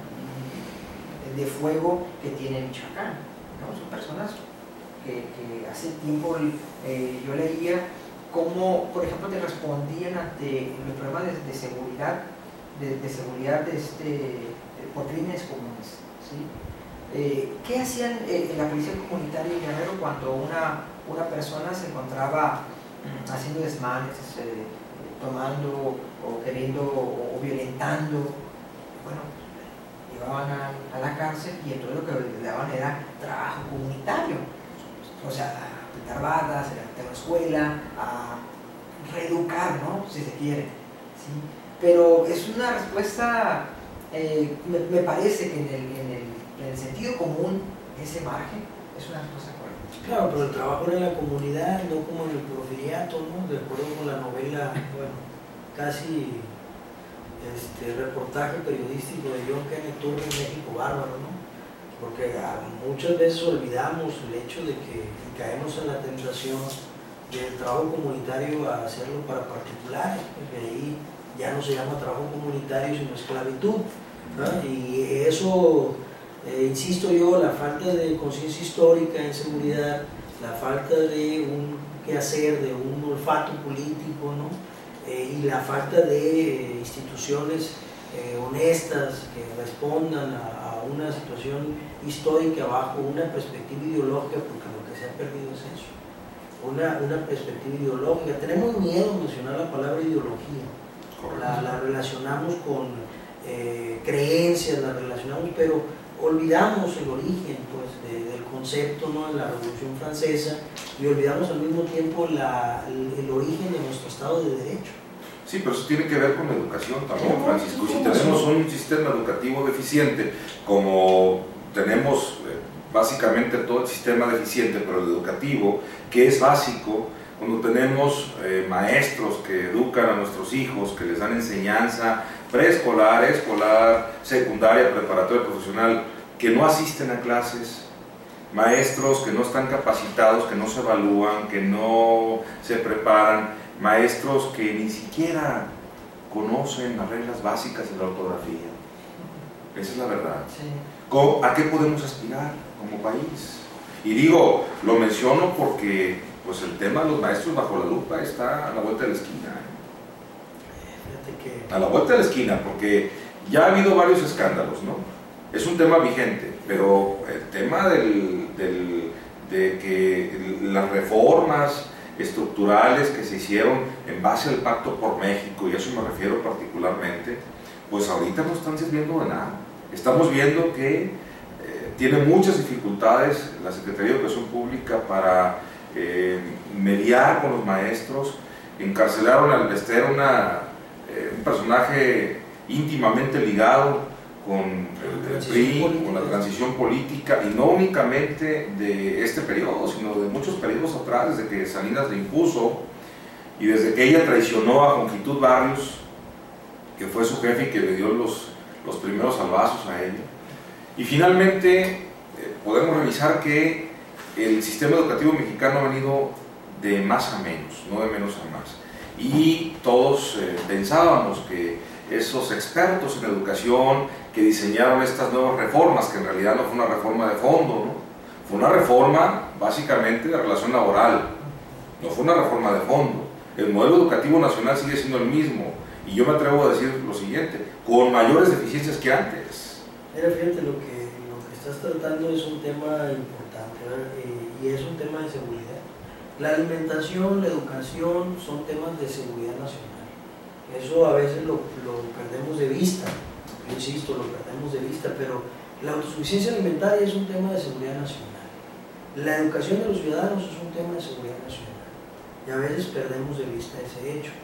de fuego que tiene Michoacán, ¿no? Son personas que, que hace tiempo eh, yo leía cómo, por ejemplo, te respondían ante los problemas de, de seguridad, de, de seguridad de este, por crímenes comunes, ¿sí? Eh, ¿Qué hacían eh, en la policía comunitaria en Guerrero cuando una, una persona se encontraba mm, haciendo desmanes, eh, tomando o queriendo o, o violentando? Bueno, llevaban a, a la cárcel y entonces lo que le daban era trabajo comunitario, o sea, a pintar bardas, a levantar una escuela, a reeducar, ¿no? Si se quiere, ¿sí? Pero es una respuesta, eh, me, me parece que en el, en el en el sentido común, ese margen es una cosa correcta. Claro, pero el trabajo era en la comunidad, no como en el porfiriato, ¿no? De acuerdo con la novela, bueno, casi este, reportaje periodístico de John Kenneth Turner, México Bárbaro, ¿no? Porque a, muchas veces olvidamos el hecho de que caemos en la tentación del trabajo comunitario a hacerlo para particulares, porque ahí ya no se llama trabajo comunitario sino esclavitud, ¿no? Y eso... Eh, insisto yo, la falta de conciencia histórica en seguridad, la falta de un quehacer, de un olfato político, ¿no? eh, y la falta de eh, instituciones eh, honestas que respondan a, a una situación histórica bajo una perspectiva ideológica, porque lo que se ha perdido es eso, una, una perspectiva ideológica. Tenemos miedo de mencionar la palabra ideología, la, la relacionamos con eh, creencias, las relacionamos, pero olvidamos el origen pues, de, del concepto, ¿no?, de la Revolución Francesa, y olvidamos al mismo tiempo la, el, el origen de nuestro Estado de Derecho. Sí, pero eso tiene que ver con la educación también, Francisco. Si tenemos un sistema educativo deficiente, como tenemos eh, básicamente todo el sistema deficiente, pero el educativo, que es básico, cuando tenemos eh, maestros que educan a nuestros hijos, que les dan enseñanza preescolar, escolar, secundaria, preparatoria, profesional, que no asisten a clases, maestros que no están capacitados, que no se evalúan, que no se preparan, maestros que ni siquiera conocen las reglas básicas de la ortografía. Esa es la verdad. Sí. ¿A qué podemos aspirar como país? Y digo, lo menciono porque pues el tema de los maestros bajo la lupa está a la vuelta de la esquina. Fíjate que... A la vuelta de la esquina, porque ya ha habido varios escándalos, ¿no? Es un tema vigente, pero el tema del, del, de que las reformas estructurales que se hicieron en base al Pacto por México, y a eso me refiero particularmente, pues ahorita no están sirviendo de nada. Estamos viendo que eh, tiene muchas dificultades la Secretaría de Educación Pública para eh, mediar con los maestros. Encarcelaron al Bester, una, eh, un personaje íntimamente ligado con el, el P R I, con la transición política, y no únicamente de este periodo, sino de muchos periodos atrás, desde que Salinas le impuso y desde que ella traicionó a Conquitud Barrios, que fue su jefe y que le dio los, los primeros salvazos a ella. Y finalmente eh, podemos revisar que el sistema educativo mexicano ha venido de más a menos, no de menos a más. Y todos eh, pensábamos que esos expertos en educación que diseñaron estas nuevas reformas, que en realidad no fue una reforma de fondo, ¿no? Fue una reforma básicamente de relación laboral, no fue una reforma de fondo. El modelo educativo nacional sigue siendo el mismo, y yo me atrevo a decir lo siguiente, con mayores deficiencias que antes. Mira, fíjate, lo que, lo que estás tratando es un tema importante, eh, y es un tema de seguridad. La alimentación, la educación son temas de seguridad nacional. Eso a veces lo, lo perdemos de vista, yo insisto, lo perdemos de vista, pero la autosuficiencia alimentaria es un tema de seguridad nacional. La educación de los ciudadanos es un tema de seguridad nacional, y a veces perdemos de vista ese hecho.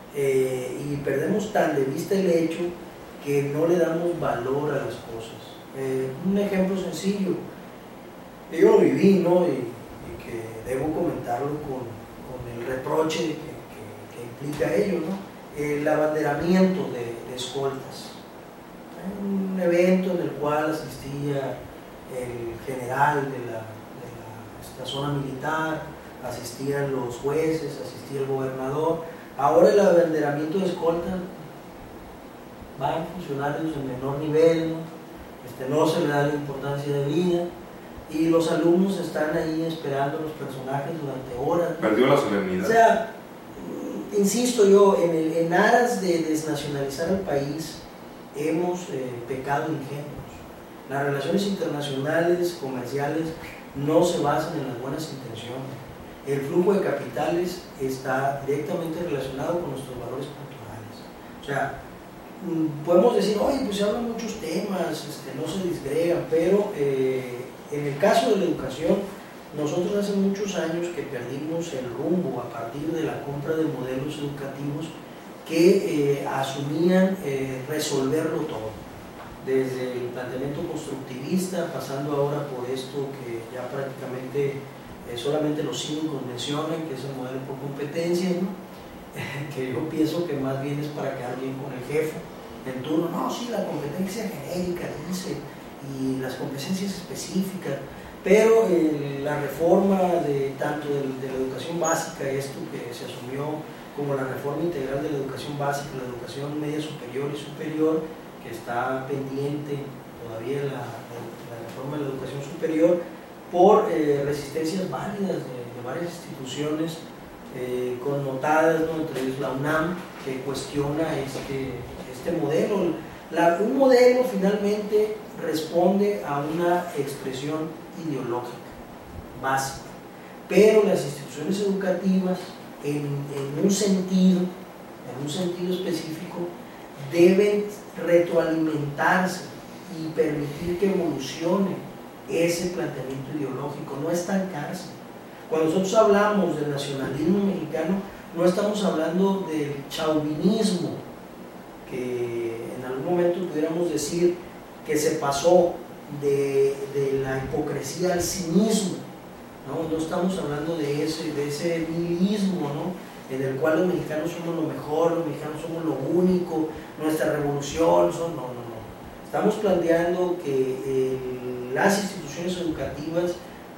Eh, y perdemos tan de vista el hecho que no le damos valor a las cosas. Eh, un ejemplo sencillo, yo lo viví, ¿no? y, y que debo comentarlo con, con el reproche que, que, que implica ello, ¿no? El abanderamiento de, de escoltas. Un evento en el cual asistía el general de la, de la esta zona militar, asistían los jueces, asistía el gobernador. Ahora el abanderamiento de escoltas van funcionarios de menor nivel, ¿no? Este, no se le da la importancia de vida, y los alumnos están ahí esperando a los personajes durante horas. Perdió la solemnidad. O sea, insisto yo, en, el, en aras de desnacionalizar el país, hemos eh, pecado ingenuos. Las relaciones internacionales, comerciales, no se basan en las buenas intenciones. El flujo de capitales está directamente relacionado con nuestros valores culturales. O sea, podemos decir, oye, pues se hablan muchos temas, este, no se disgregan, pero eh, en el caso de la educación, nosotros hace muchos años que perdimos el rumbo a partir de la compra de modelos educativos que eh, asumían eh, resolverlo todo, desde el planteamiento constructivista, pasando ahora por esto que ya prácticamente eh, solamente los cívicos mencionan, que es el modelo por competencia, ¿no? Que yo pienso que más bien es para quedar bien con el jefe en turno. No, sí, la competencia genérica dice, y las competencias específicas, pero eh, la reforma de tanto de, de la educación básica, esto que se asumió como la reforma integral de la educación básica, la educación media superior y superior, que está pendiente todavía la, la, la reforma de la educación superior, por eh, resistencias válidas de, de varias instituciones eh, connotadas, ¿no? Entre ellos la UNAM, que cuestiona este, este modelo. La, un modelo finalmente responde a una expresión ideológica básica, pero las instituciones educativas en, en un sentido, en un sentido específico, deben retroalimentarse y permitir que evolucione ese planteamiento ideológico, no estancarse. Cuando nosotros hablamos del nacionalismo mexicano, no estamos hablando del chauvinismo, que en algún momento pudiéramos decir que se pasó de, de la hipocresía al cinismo, ¿no? No estamos hablando de ese, de ese nihilismo, ¿no? En el cual los mexicanos somos lo mejor, los mexicanos somos lo único, nuestra revolución, son, no, no, no. Estamos planteando que eh, las instituciones educativas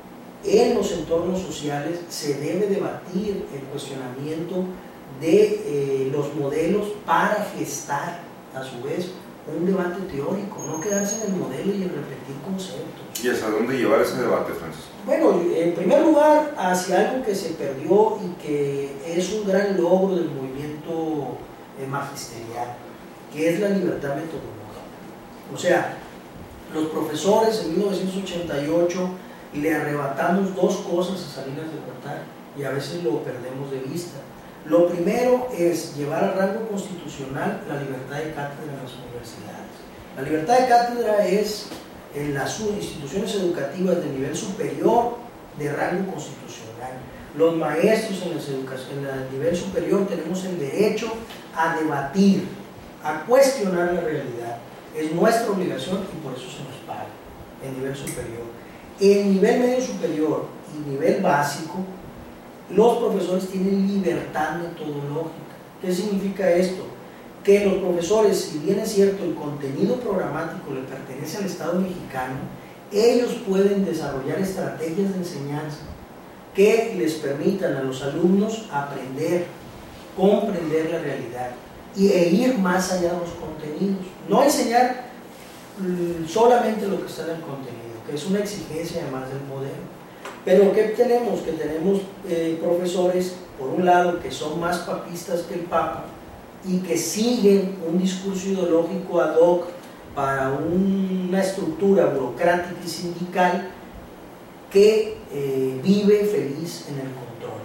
en los entornos sociales se debe debatir el cuestionamiento de eh, los modelos para gestar a su vez un debate teórico, no quedarse en el modelo y en repetir conceptos. ¿Y hasta dónde llevar ese debate, Francisco? Bueno, en primer lugar, hacia algo que se perdió y que es un gran logro del movimiento eh, magisterial, que es la libertad metodológica. O sea, los profesores en mil novecientos ochenta y ocho le arrebatamos dos cosas a Salinas de Gortari y a veces lo perdemos de vista. Lo primero es llevar al rango constitucional la libertad de cátedra en las universidades. La libertad de cátedra es en las instituciones educativas de nivel superior de rango constitucional. Los maestros en, las en el nivel superior tenemos el derecho a debatir, a cuestionar la realidad. Es nuestra obligación y por eso se nos paga en nivel superior. En nivel medio superior y nivel básico, los profesores tienen libertad metodológica. ¿Qué significa esto? Que los profesores, si bien es cierto el contenido programático le pertenece al Estado mexicano, ellos pueden desarrollar estrategias de enseñanza que les permitan a los alumnos aprender, comprender la realidad y, e ir más allá de los contenidos. No enseñar solamente lo que está en el contenido, que es una exigencia además del modelo. Pero ¿qué tenemos? Que tenemos eh, profesores, por un lado, que son más papistas que el Papa y que siguen un discurso ideológico ad hoc para un, una estructura burocrática y sindical que eh, vive feliz en el control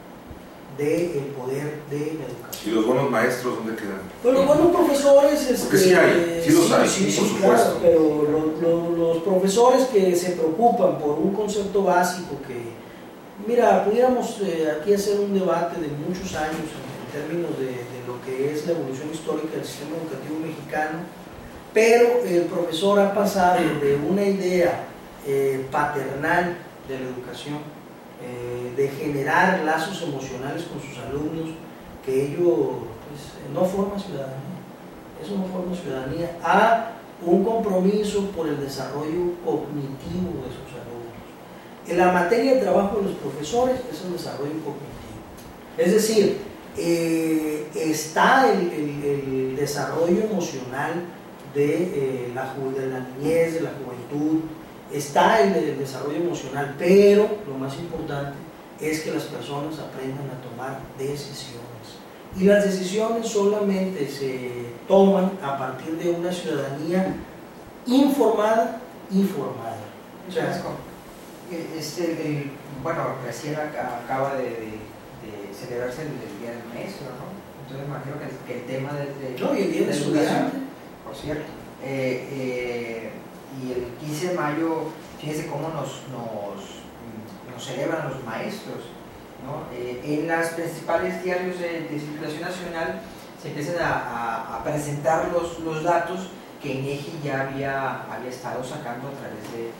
del poder de la educación. ¿Y los buenos maestros dónde quedan? Pues los buenos profesores... Este, Porque sí hay, sí los sí, hay, sí, por sí, supuesto. claro, pero lo, lo, los profesores que se preocupan por un concepto básico que, mira, pudiéramos eh, aquí hacer un debate de muchos años en, en términos de, de lo que es la evolución histórica del sistema educativo mexicano, pero el profesor ha pasado de una idea eh, paternal de la educación, eh, de generar lazos emocionales con sus alumnos, que ello pues, no forma ciudadanía, eso no forma ciudadanía, a un compromiso por el desarrollo cognitivo de sus alumnos. En la materia de trabajo de los profesores es el desarrollo cognitivo, es decir, eh, está el, el, el desarrollo emocional de, eh, la, de la niñez, de la juventud, está el, el desarrollo emocional, pero lo más importante es que las personas aprendan a tomar decisiones. Y las decisiones solamente se toman a partir de una ciudadanía informada y formada. O sea, este, el, bueno, recién acaba de, de, de celebrarse el, el Día del Maestro, ¿no? Entonces me imagino que, que el tema de, de, no, y el Día del Estudiante, por cierto, eh, eh, y el quince de mayo, fíjense cómo nos, nos, nos celebran los maestros, ¿no? Eh, en los principales diarios de, de circulación nacional se empiezan a, a, a presentar los, los datos que INEGI ya había, había estado sacando a través de,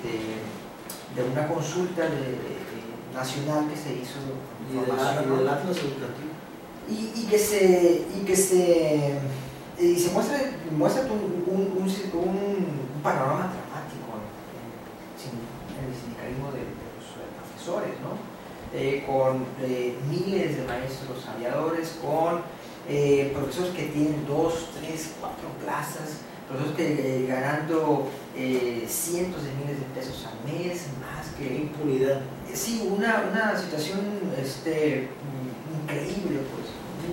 de, de una consulta de, de, de nacional que se hizo y, de la, y del Atlas Educativo y, y que se y que se y se muestra, muestra un, un, un, un panorama dramático en, en el sindicalismo de, de los profesores, ¿no? Eh, con eh, miles de maestros aviadores, con eh, profesores que tienen dos, tres, cuatro plazas, profesores que eh, ganando eh, cientos de miles de pesos al mes, más que impunidad. Eh, sí, una, una situación este, increíble, pues.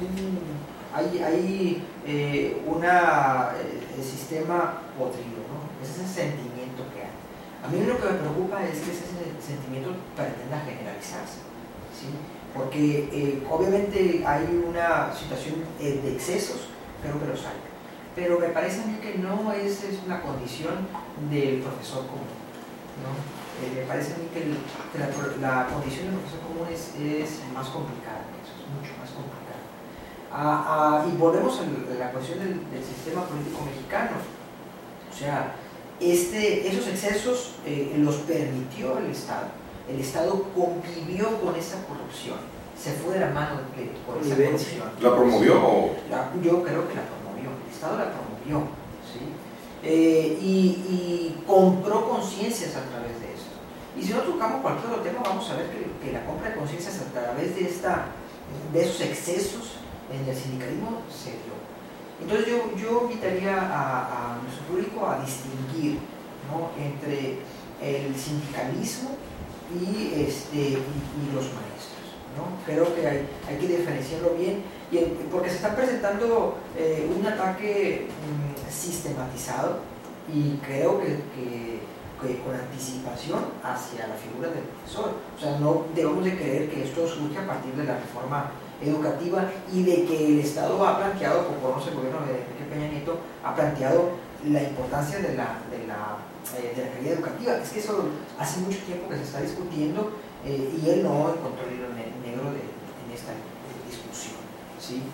Hay, hay eh, una, eh, el sistema podrido, ¿no? Es ese sentimiento que hay. A mí lo que me preocupa es que ese sentimiento pretenda generalizarse, ¿sí? Porque eh, obviamente hay una situación eh, de excesos, pero que los hay. pero me parece a mí que no es, es una condición del profesor común, ¿no? Eh, me parece a mí que, el, que la, la condición del profesor común es, es más complicada, eso es mucho más complicada. Ah, ah, y volvemos a la cuestión del, del sistema político mexicano, o sea, este, esos excesos eh, los permitió el Estado, el Estado convivió con esa corrupción, se fue de la mano de, con esa corrupción. ¿La promovió o...? La, yo creo que la promovió, el Estado la promovió, ¿sí? Eh, y, y compró conciencias a través de esto. Y si no tocamos cualquier otro tema, vamos a ver que, que la compra de conciencias a través de, esta, de esos excesos en el sindicalismo se dio. Entonces yo, yo invitaría a, a nuestro público a distinguir, ¿no?, entre el sindicalismo y, este, y, y los maestros, ¿no? Creo que hay, hay que diferenciarlo bien, y el, porque se está presentando eh, un ataque mm, sistematizado, y creo que, que, que con anticipación hacia la figura del profesor. O sea, no debemos de creer que esto surge a partir de la reforma educativa y de que el Estado ha planteado, por lo menos el gobierno de Enrique Peña Nieto, ha planteado la importancia de la, de la, eh, de la calidad educativa. Es que eso hace mucho tiempo que se está discutiendo eh, y él no encontró el hilo negro de, en esta discusión, ¿sí?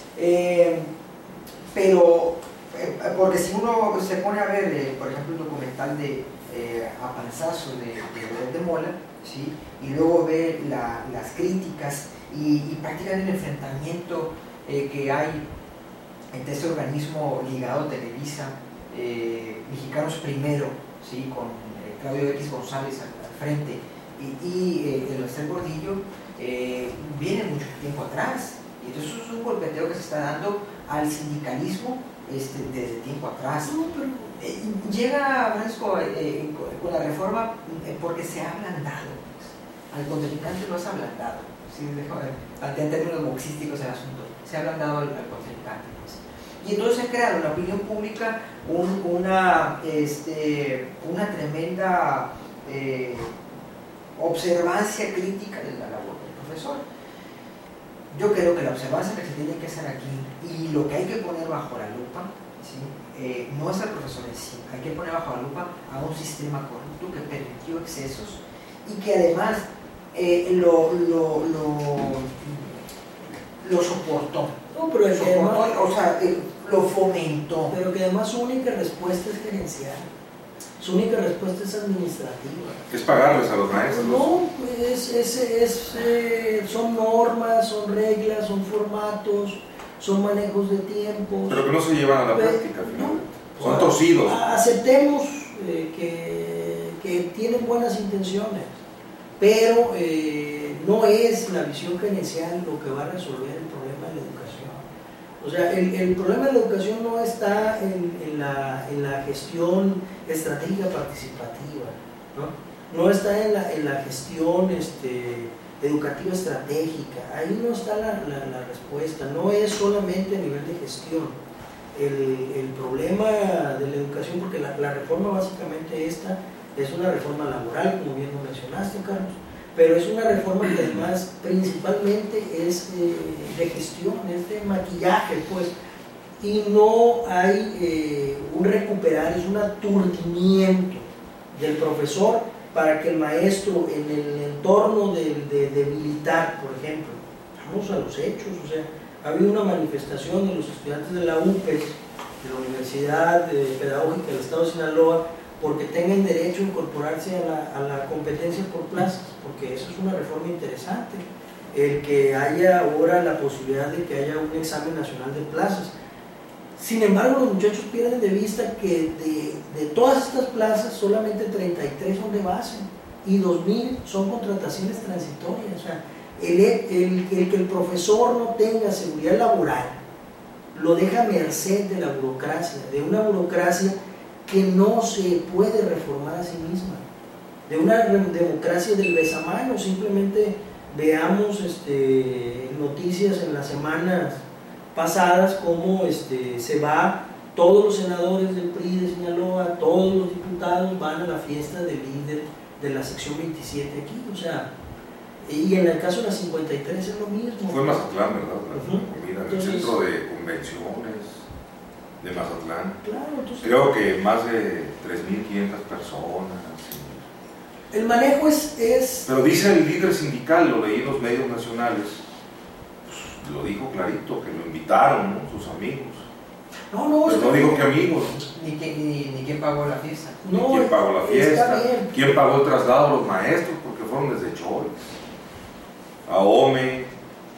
Eh, pero, eh, porque si uno se pone a ver, eh, por ejemplo, el documental de eh, A Panzazo de, de Loret de Mola, ¿sí?, y luego ve la, las críticas y, y prácticamente el enfrentamiento eh, que hay entre este organismo ligado a Televisa, eh, Mexicanos Primero, ¿sí?, con eh, Claudio X González al, al frente, y, y eh, el Esther Gordillo, eh, viene mucho tiempo atrás. Y entonces eso es un golpeteo que se está dando al sindicalismo este, desde tiempo atrás. No, pero, eh, llega Francisco eh, con la reforma eh, porque se ha ablandado, pues. Al contrincante lo has ablandado, ¿sí? En términos boxísticos el asunto, se ha ablandado al, al contrincante, pues. Y entonces se ha creado en la opinión pública un, una, este, una tremenda eh, observancia crítica de la labor del profesor. Yo creo que la observancia que se tiene que hacer aquí y lo que hay que poner bajo la lupa, ¿sí?, eh, no es al profesor en sí, hay que poner bajo la lupa a un sistema corrupto que permitió excesos y que además eh, lo, lo, lo, lo soportó. No, pero soportó, además, o sea, eh, lo fomentó. Pero que además su única respuesta es gerencial. Su única respuesta es administrativa. Es pagarles a los maestros. No, es, es, es, eh, son normas, son reglas, son formatos, son manejos de tiempos. Pero que no se llevan a la Pero, práctica, finalmente. No, son torcidos. Aceptemos eh, que, que tienen buenas intenciones, pero eh, no es la visión gerencial lo que va a resolver el problema de la educación. O sea, el, el problema de la educación no está en, en, la, en la gestión estratégica participativa, ¿no? No está en la, en la gestión este, educativa estratégica, ahí no está la, la, la respuesta, no es solamente a nivel de gestión. El, el problema de la educación, porque la, la reforma básicamente esta es una reforma laboral, como bien lo mencionaste, Carlos, pero es una reforma que además principalmente es eh, de gestión, es de maquillaje, pues, y no hay eh, un recuperar, es un aturdimiento del profesor para que el maestro en el entorno de, de, de militar, por ejemplo, vamos a los hechos, o sea, ha habido una manifestación de los estudiantes de la U P E S, de la Universidad Pedagógica del Estado de Sinaloa, porque tengan derecho a incorporarse a la, a la competencia por plazas, porque eso es una reforma interesante, el que haya ahora la posibilidad de que haya un examen nacional de plazas. Sin embargo, los muchachos pierden de vista que de, de todas estas plazas solamente treinta y tres son de base y dos mil son contrataciones transitorias. O sea, el, el, el que el profesor no tenga seguridad laboral lo deja a merced de la burocracia, de una burocracia que no se puede reformar a sí misma, de una democracia del besamano. Simplemente veamos este, noticias en las semanas pasadas cómo este, se va, todos los senadores del P R I de Sinaloa, todos los diputados van a la fiesta del líder de la sección veintisiete aquí, o sea, y en el caso de la cincuenta y tres es lo mismo. Fue Mazatlán, ¿verdad? La Uh-huh. comida en el Entonces, centro de convenciones. de Mazatlán. Claro, entonces, creo que más de tres mil quinientas personas. El manejo es, es... Pero dice el líder sindical, lo leí en los medios nacionales, pues, lo dijo clarito, que lo invitaron, ¿no? Sus amigos. No, no, Pero no dijo que amigos. Ni, que, ni, ni quién pagó la fiesta. No, Ni quién pagó la fiesta, quién pagó el traslado a los maestros, porque fueron desde Choix, Ahome,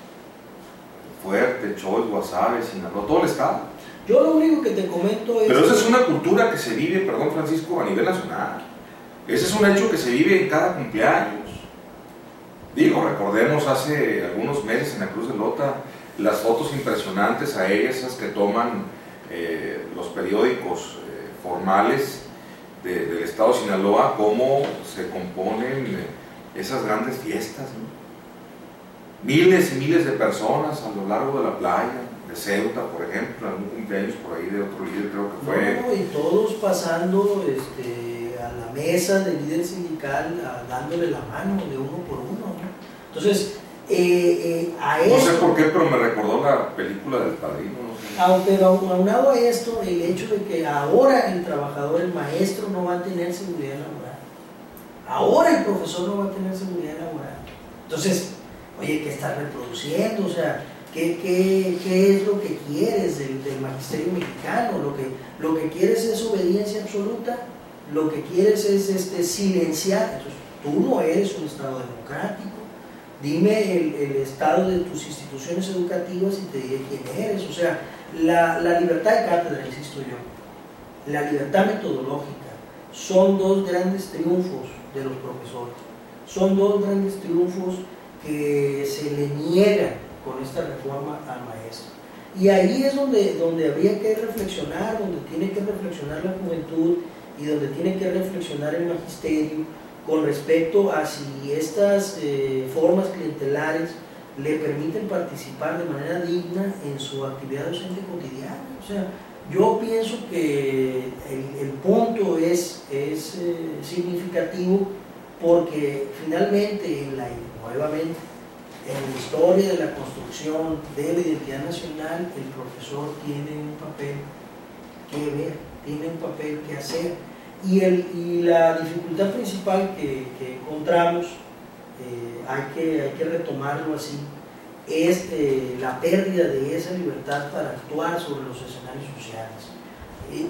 Fuerte, Choix, Guasave, Sinaloa, todo el estado. Yo lo único que te comento es... Pero esa es una cultura que se vive, perdón Francisco, a nivel nacional. Ese es un hecho que se vive en cada cumpleaños. Digo, recordemos hace algunos meses en la Cruz de Lota las fotos impresionantes aéreas esas que toman eh, los periódicos eh, formales de, del estado de Sinaloa, cómo se componen eh, esas grandes fiestas, ¿no? Miles y miles de personas a lo largo de la playa, de Ceuta, por ejemplo, algún cumpleaños por ahí de otro líder, creo que fue. No, y todos pasando este, a la mesa del líder sindical, a, dándole la mano de uno por uno, ¿no? Entonces, eh, eh, a No esto, sé por qué, pero me recordó la película del Padrino. No sé. aunque aunado a esto, el hecho de que ahora el trabajador, el maestro, no va a tener seguridad laboral. Ahora el profesor no va a tener seguridad laboral. Entonces, oye, ¿qué estás reproduciendo? O sea, ¿qué, qué, qué es lo que quieres del, del magisterio mexicano? Lo que, lo que quieres es obediencia absoluta, lo que quieres es este, silenciar. Entonces, tú no eres un Estado democrático. Dime el, el estado de tus instituciones educativas y te diré quién eres. O sea, la, la libertad de cátedra, insisto yo, la libertad metodológica, son dos grandes triunfos de los profesores. Son dos grandes triunfos que se le niegan con esta reforma al maestro. Y ahí es donde, donde habría que reflexionar, donde tiene que reflexionar la juventud y donde tiene que reflexionar el magisterio con respecto a si estas eh, formas clientelares le permiten participar de manera digna en su actividad docente cotidiana. O sea, yo pienso que el, el punto es, es eh, significativo porque finalmente, en la, nuevamente, en la historia de la construcción de la identidad nacional, el profesor tiene un papel que ver, tiene un papel que hacer. Y, el, y la dificultad principal que, que encontramos, eh, hay, que, hay que retomarlo así, es eh, la pérdida de esa libertad para actuar sobre los escenarios sociales. Y,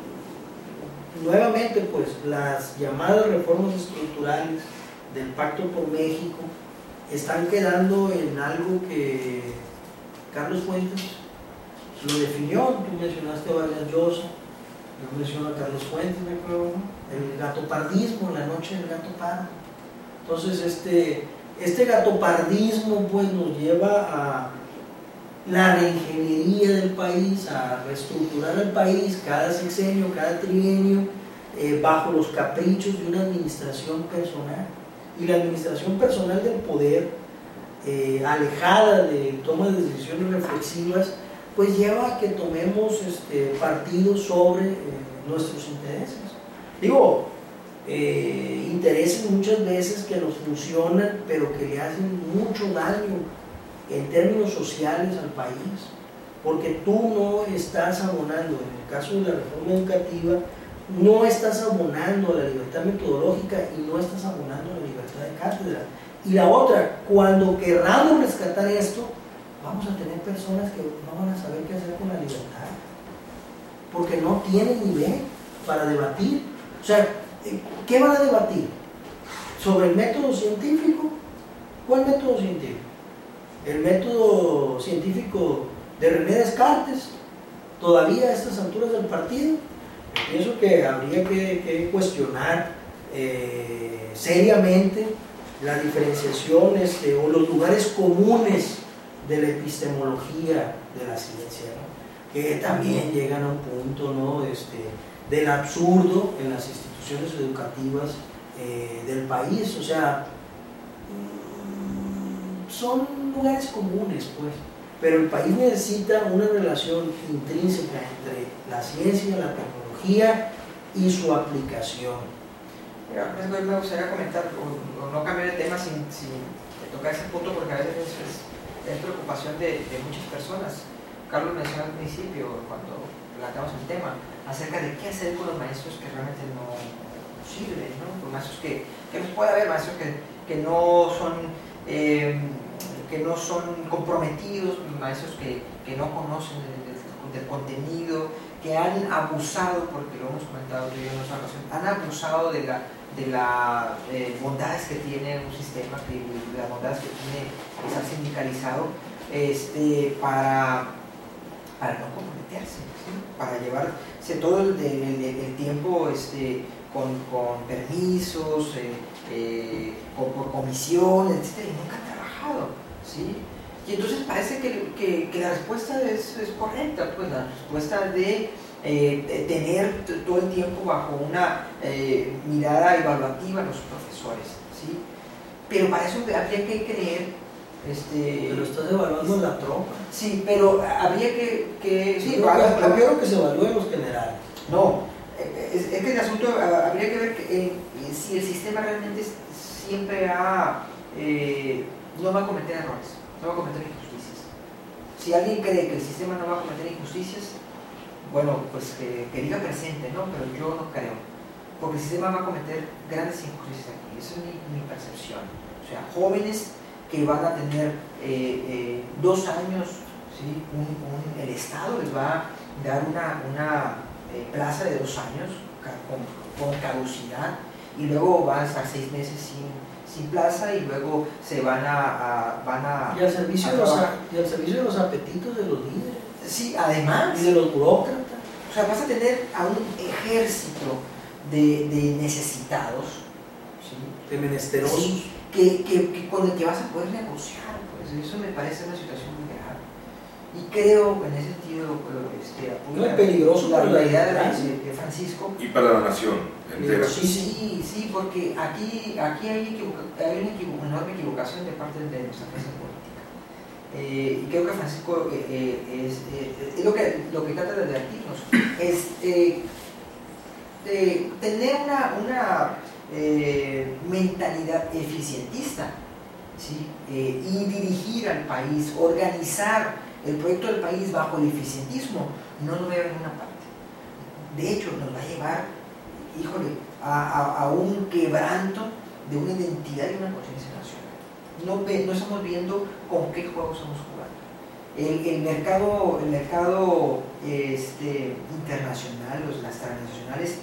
nuevamente, pues, las llamadas reformas estructurales del Pacto por México están quedando en algo que Carlos Fuentes lo definió. Tú mencionaste a Vargas Llosa, yo menciono a Carlos Fuentes, me acuerdo, ¿no? El gatopardismo, la noche del gato pardo. Entonces, este, este gatopardismo pues nos lleva a la reingeniería del país, a reestructurar el país cada sexenio, cada trienio, eh, bajo los caprichos de una administración personal. Y la administración personal del poder, eh, alejada de toma de decisiones reflexivas, pues lleva a que tomemos este, partido sobre eh, nuestros intereses. Digo, eh, intereses muchas veces que nos funcionan, pero que le hacen mucho daño en términos sociales al país, porque tú no estás abonando, en el caso de la reforma educativa, no estás abonando a la libertad metodológica y no estás abonando a la libertad de cátedra. Y la otra, cuando querramos rescatar esto, vamos a tener personas que no van a saber qué hacer con la libertad, porque no tienen nivel para debatir. O sea, ¿qué van a debatir? ¿Sobre el método científico? ¿Cuál método científico? ¿El método científico de René Descartes? ¿Todavía a estas alturas del partido? Yo pienso que habría que, que cuestionar eh, seriamente la diferenciación este, o los lugares comunes de la epistemología de la ciencia, ¿no? Que también llegan a un punto, ¿no? este, del absurdo en las instituciones educativas eh, del país. O sea, mmm, son lugares comunes, pues, pero el país necesita una relación intrínseca entre la ciencia, la tecnología y su aplicación. Mira, me gustaría comentar, o, o no cambiar el tema sin, sin tocar ese punto, porque a veces es, es, es preocupación de, de muchas personas. Carlos mencionó al principio, cuando planteamos el tema, acerca de qué hacer con los maestros que realmente no sirven, ¿no? Los maestros que, que nos puede haber maestros que, que no son eh, que no son comprometidos, maestros que, que no conocen el, el, del contenido, que han abusado, porque lo hemos comentado en otra ocasión, han abusado de la de las eh, bondades que tiene un sistema, que, de las bondades que tiene estar sindicalizado, este, para, para no comprometerse, ¿sí? Para llevarse todo el, el, el tiempo este, con, con permisos, eh, eh, con, por comisión, etcétera, y nunca han trabajado, ¿sí? Y entonces parece que, que, que la respuesta es, es correcta, pues la respuesta de Eh, tener todo el tiempo bajo una eh, mirada evaluativa a los profesores, ¿sí? Pero para eso habría que creer este, pero estás evaluando en la tropa. Sí, pero habría que, que sí, yo para, creo, quiero que se evalúen los generales. No, es, es que el asunto habría que ver que, eh, si el sistema realmente siempre ha eh, no va a cometer errores, no va a cometer injusticias. Si alguien cree que el sistema no va a cometer injusticias, bueno, pues que, que diga presente, ¿no? Pero yo no creo, porque el sistema va a cometer grandes injusticias aquí, esa es mi, mi percepción. O sea, jóvenes que van a tener eh, eh, dos años, ¿sí? un, un, el Estado les va a dar una, una eh, plaza de dos años con, con caducidad, y luego van a estar seis meses sin, sin plaza, y luego se van a, a, van a y al servicio, a de los, y al servicio de los apetitos de los líderes. Sí, además. Y de los burócratas. O sea, vas a tener a un ejército de, de necesitados, ¿sí? De menesterosos. Sí, que, que, que con el que vas a poder negociar. Pues eso me parece una situación muy grave. Y creo que en ese sentido, este, no es peligroso la, para la la idea de, de Francisco. Y para la nación entera. Sí, sí, sí, porque aquí, aquí hay, hay una equivo enorme equivocación de parte de nuestra clase política. Eh, y creo que Francisco eh, eh, es, eh, es lo, que, lo que trata de advertirnos, es eh, eh, tener una, una eh, mentalidad eficientista, ¿sí? eh, y dirigir al país, organizar el proyecto del país bajo el eficientismo, no nos va a llevar a ninguna parte. De hecho, nos va a llevar, híjole, a, a, a un quebranto de una identidad y una conciencia nacional. No, ve, no estamos viendo con qué juego estamos jugando. El, el mercado, el mercado este, internacional, los, las transnacionales,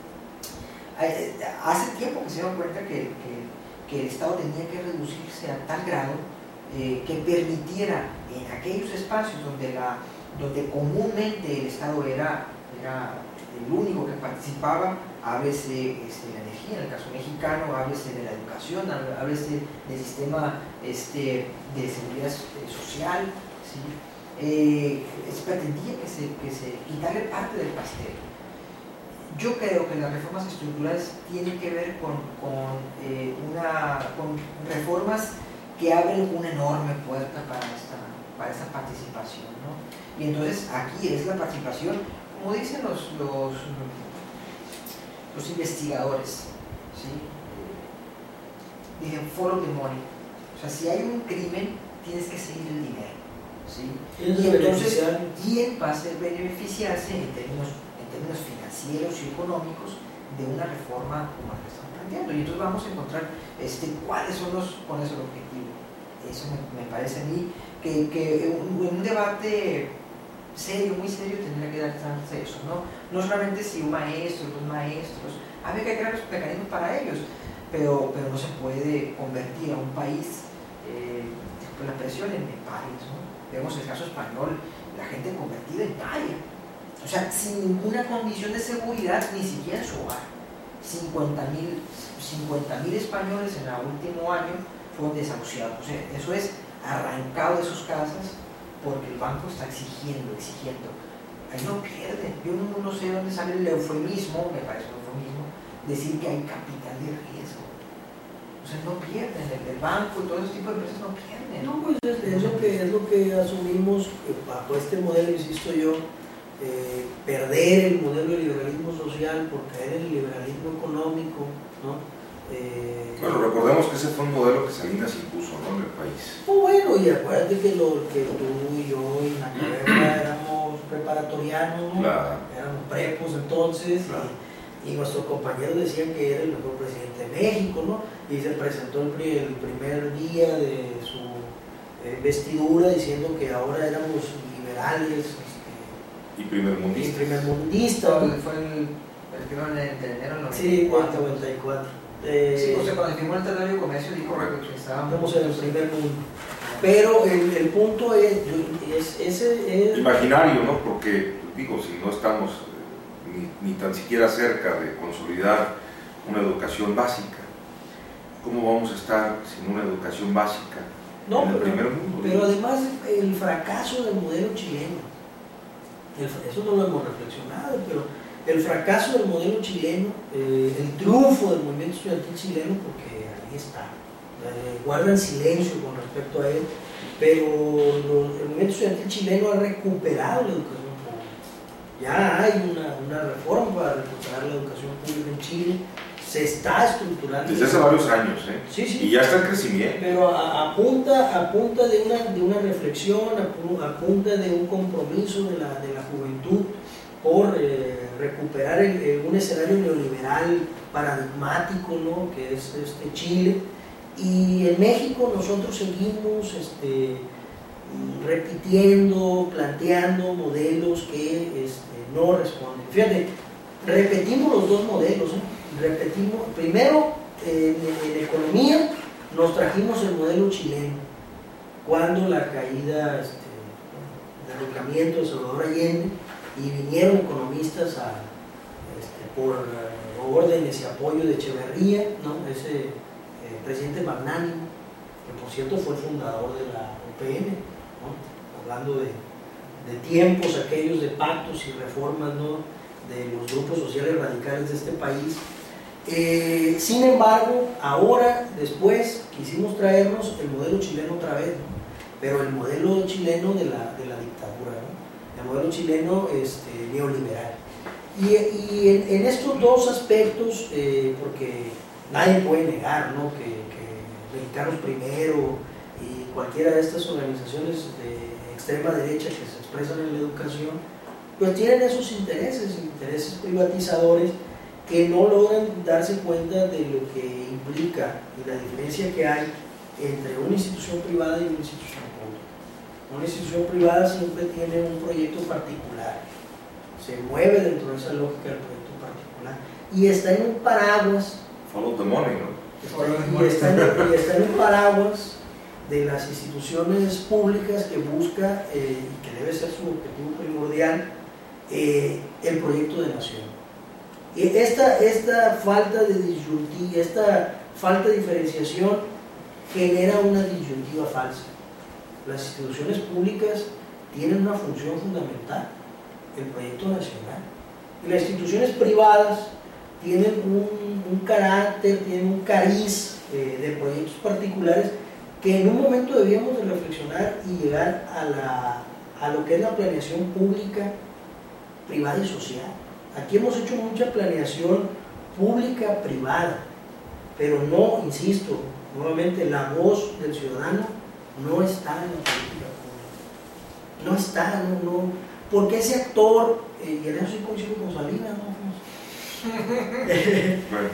hace tiempo que se dieron cuenta que, que, que el Estado tenía que reducirse a tal grado eh, que permitiera en aquellos espacios donde, la, donde comúnmente el Estado era, era el único que participaba, háblese este, de la energía, en el caso mexicano, háblese de la educación, háblese del sistema este, de seguridad social, ¿sí? eh, se pretendía que se, que se quitara parte del pastel. Yo creo que las reformas estructurales tienen que ver con, con, eh, una, con reformas que abren una enorme puerta para esta, para esta participación, ¿no? Y entonces aquí es la participación, como dicen los, los los investigadores, ¿sí? Dicen follow the money, o sea, si hay un crimen tienes que seguir el dinero, ¿sí? Y entonces, ¿quién va a ser beneficiarse en términos, en términos financieros y económicos de una reforma como la que están planteando? Y entonces vamos a encontrar este, cuáles son los, cuál es el objetivo. Eso me, me parece a mí que, que en un, un debate serio, muy serio, tendría que darse eso, ¿no? No solamente si un maestro, dos maestros, habría que crear los mecanismos para ellos, pero, pero no se puede convertir a un país eh, con la presión en parias, ¿no? Vemos el caso español, la gente convertida en paria, o sea, sin ninguna condición de seguridad, ni siquiera en su hogar. cincuenta mil españoles en el último año fueron desahuciados, o sea, eso es arrancado de sus casas, porque el banco está exigiendo, exigiendo. Ahí no pierden. Yo no, no sé dónde sale el eufemismo, me parece un eufemismo, decir que hay capital de riesgo. O sea, no pierden. El, el banco y todo ese tipo de empresas no pierden. No, pues es, es, lo, que, es lo que asumimos bajo este modelo, insisto yo, eh, perder el modelo del liberalismo social por caer en el liberalismo económico, ¿no? Eh, bueno, recordemos que ese fue un modelo que Salinas impuso, ¿no? En el país. país. Pues bueno, y acuérdate que, lo, que tú y yo y Macaberna éramos preparatorianos, ¿no? Claro. Éramos prepos entonces, Claro. y, y nuestros compañeros decían que era el mejor presidente de México, ¿no? Y se presentó el, pri- el primer día de su eh, investidura diciendo que ahora éramos liberales este, Y primer y mundista. primermundistas, Fue ¿no? el, fue el, el primero de enero del Sí, noventa y cuatro. noventa y cuatro. Eh, Sí, o sea, cuando firmó el Tratado de Comercio dijo Correcto. que estábamos Estamos en el primer mundo. Pero el, el punto es, es ese es, Imaginario, ¿no? Porque, digo, si no estamos eh, ni, ni tan siquiera cerca de consolidar una educación básica, ¿cómo vamos a estar sin una educación básica no, en el pero, primer mundo? pero además el fracaso del modelo chileno, el, eso no lo hemos reflexionado, pero el fracaso del modelo chileno, eh, el triunfo del movimiento estudiantil chileno, porque ahí está, eh, guardan silencio con respecto a él, pero lo, el movimiento estudiantil chileno ha recuperado la educación pública. Ya hay una, una reforma para recuperar la educación pública en Chile, se está estructurando. Desde hace varios años, ¿eh? Sí, sí. Y ya está en crecimiento. Pero a, a, punta, a punta de una, de una reflexión, a, a punta de un compromiso de la, de la juventud por eh, recuperar el, el, un escenario neoliberal paradigmático, ¿no? Que es este, Chile. Y en México nosotros seguimos este, repitiendo, planteando modelos que este, no responden. Fíjate, repetimos los dos modelos, ¿eh? Repetimos, primero eh, en, en economía nos trajimos el modelo chileno, cuando la caída, este, el derrocamiento de Salvador Allende, y vinieron economistas a, este, por uh, órdenes y apoyo de Echeverría, ¿no? Ese eh, presidente magnánimo, que por cierto fue fundador de la U P N, ¿no? Hablando de, de tiempos aquellos de pactos y reformas, ¿no? De los grupos sociales radicales de este país. Eh, sin embargo, ahora, después, quisimos traernos el modelo chileno otra vez, ¿no? Pero el modelo chileno de la, de la dictadura, ¿no? El modelo chileno este, neoliberal. Y, y en, en estos dos aspectos, eh, porque nadie puede negar, ¿no? que, que Mexicanos Primero y cualquiera de estas organizaciones de extrema derecha que se expresan en la educación, pues tienen esos intereses, intereses privatizadores, que no logran darse cuenta de lo que implica y la diferencia que hay entre una institución privada y una institución pública. Una institución privada siempre tiene un proyecto particular, se mueve dentro de esa lógica del proyecto particular y está en un paraguas. Follow the money, ¿no? Está, y, está en, y está en un paraguas de las instituciones públicas que busca eh, y que debe ser su objetivo primordial eh, el proyecto de nación. Y esta, esta falta de disyuntiva, esta falta de diferenciación genera una disyuntiva falsa. Las instituciones públicas tienen una función fundamental, el proyecto nacional, y las instituciones privadas tienen un, un carácter, tienen un cariz eh, de proyectos particulares que en un momento debíamos de reflexionar y llegar a, la, a lo que es la planeación pública, privada y social. Aquí hemos hecho mucha planeación pública-privada, pero no, insisto, nuevamente, la voz del ciudadano no está en la política pública. No está, no, no. Porque ese actor, eh, y en eso sí coincido con Salinas, ¿no? Bueno.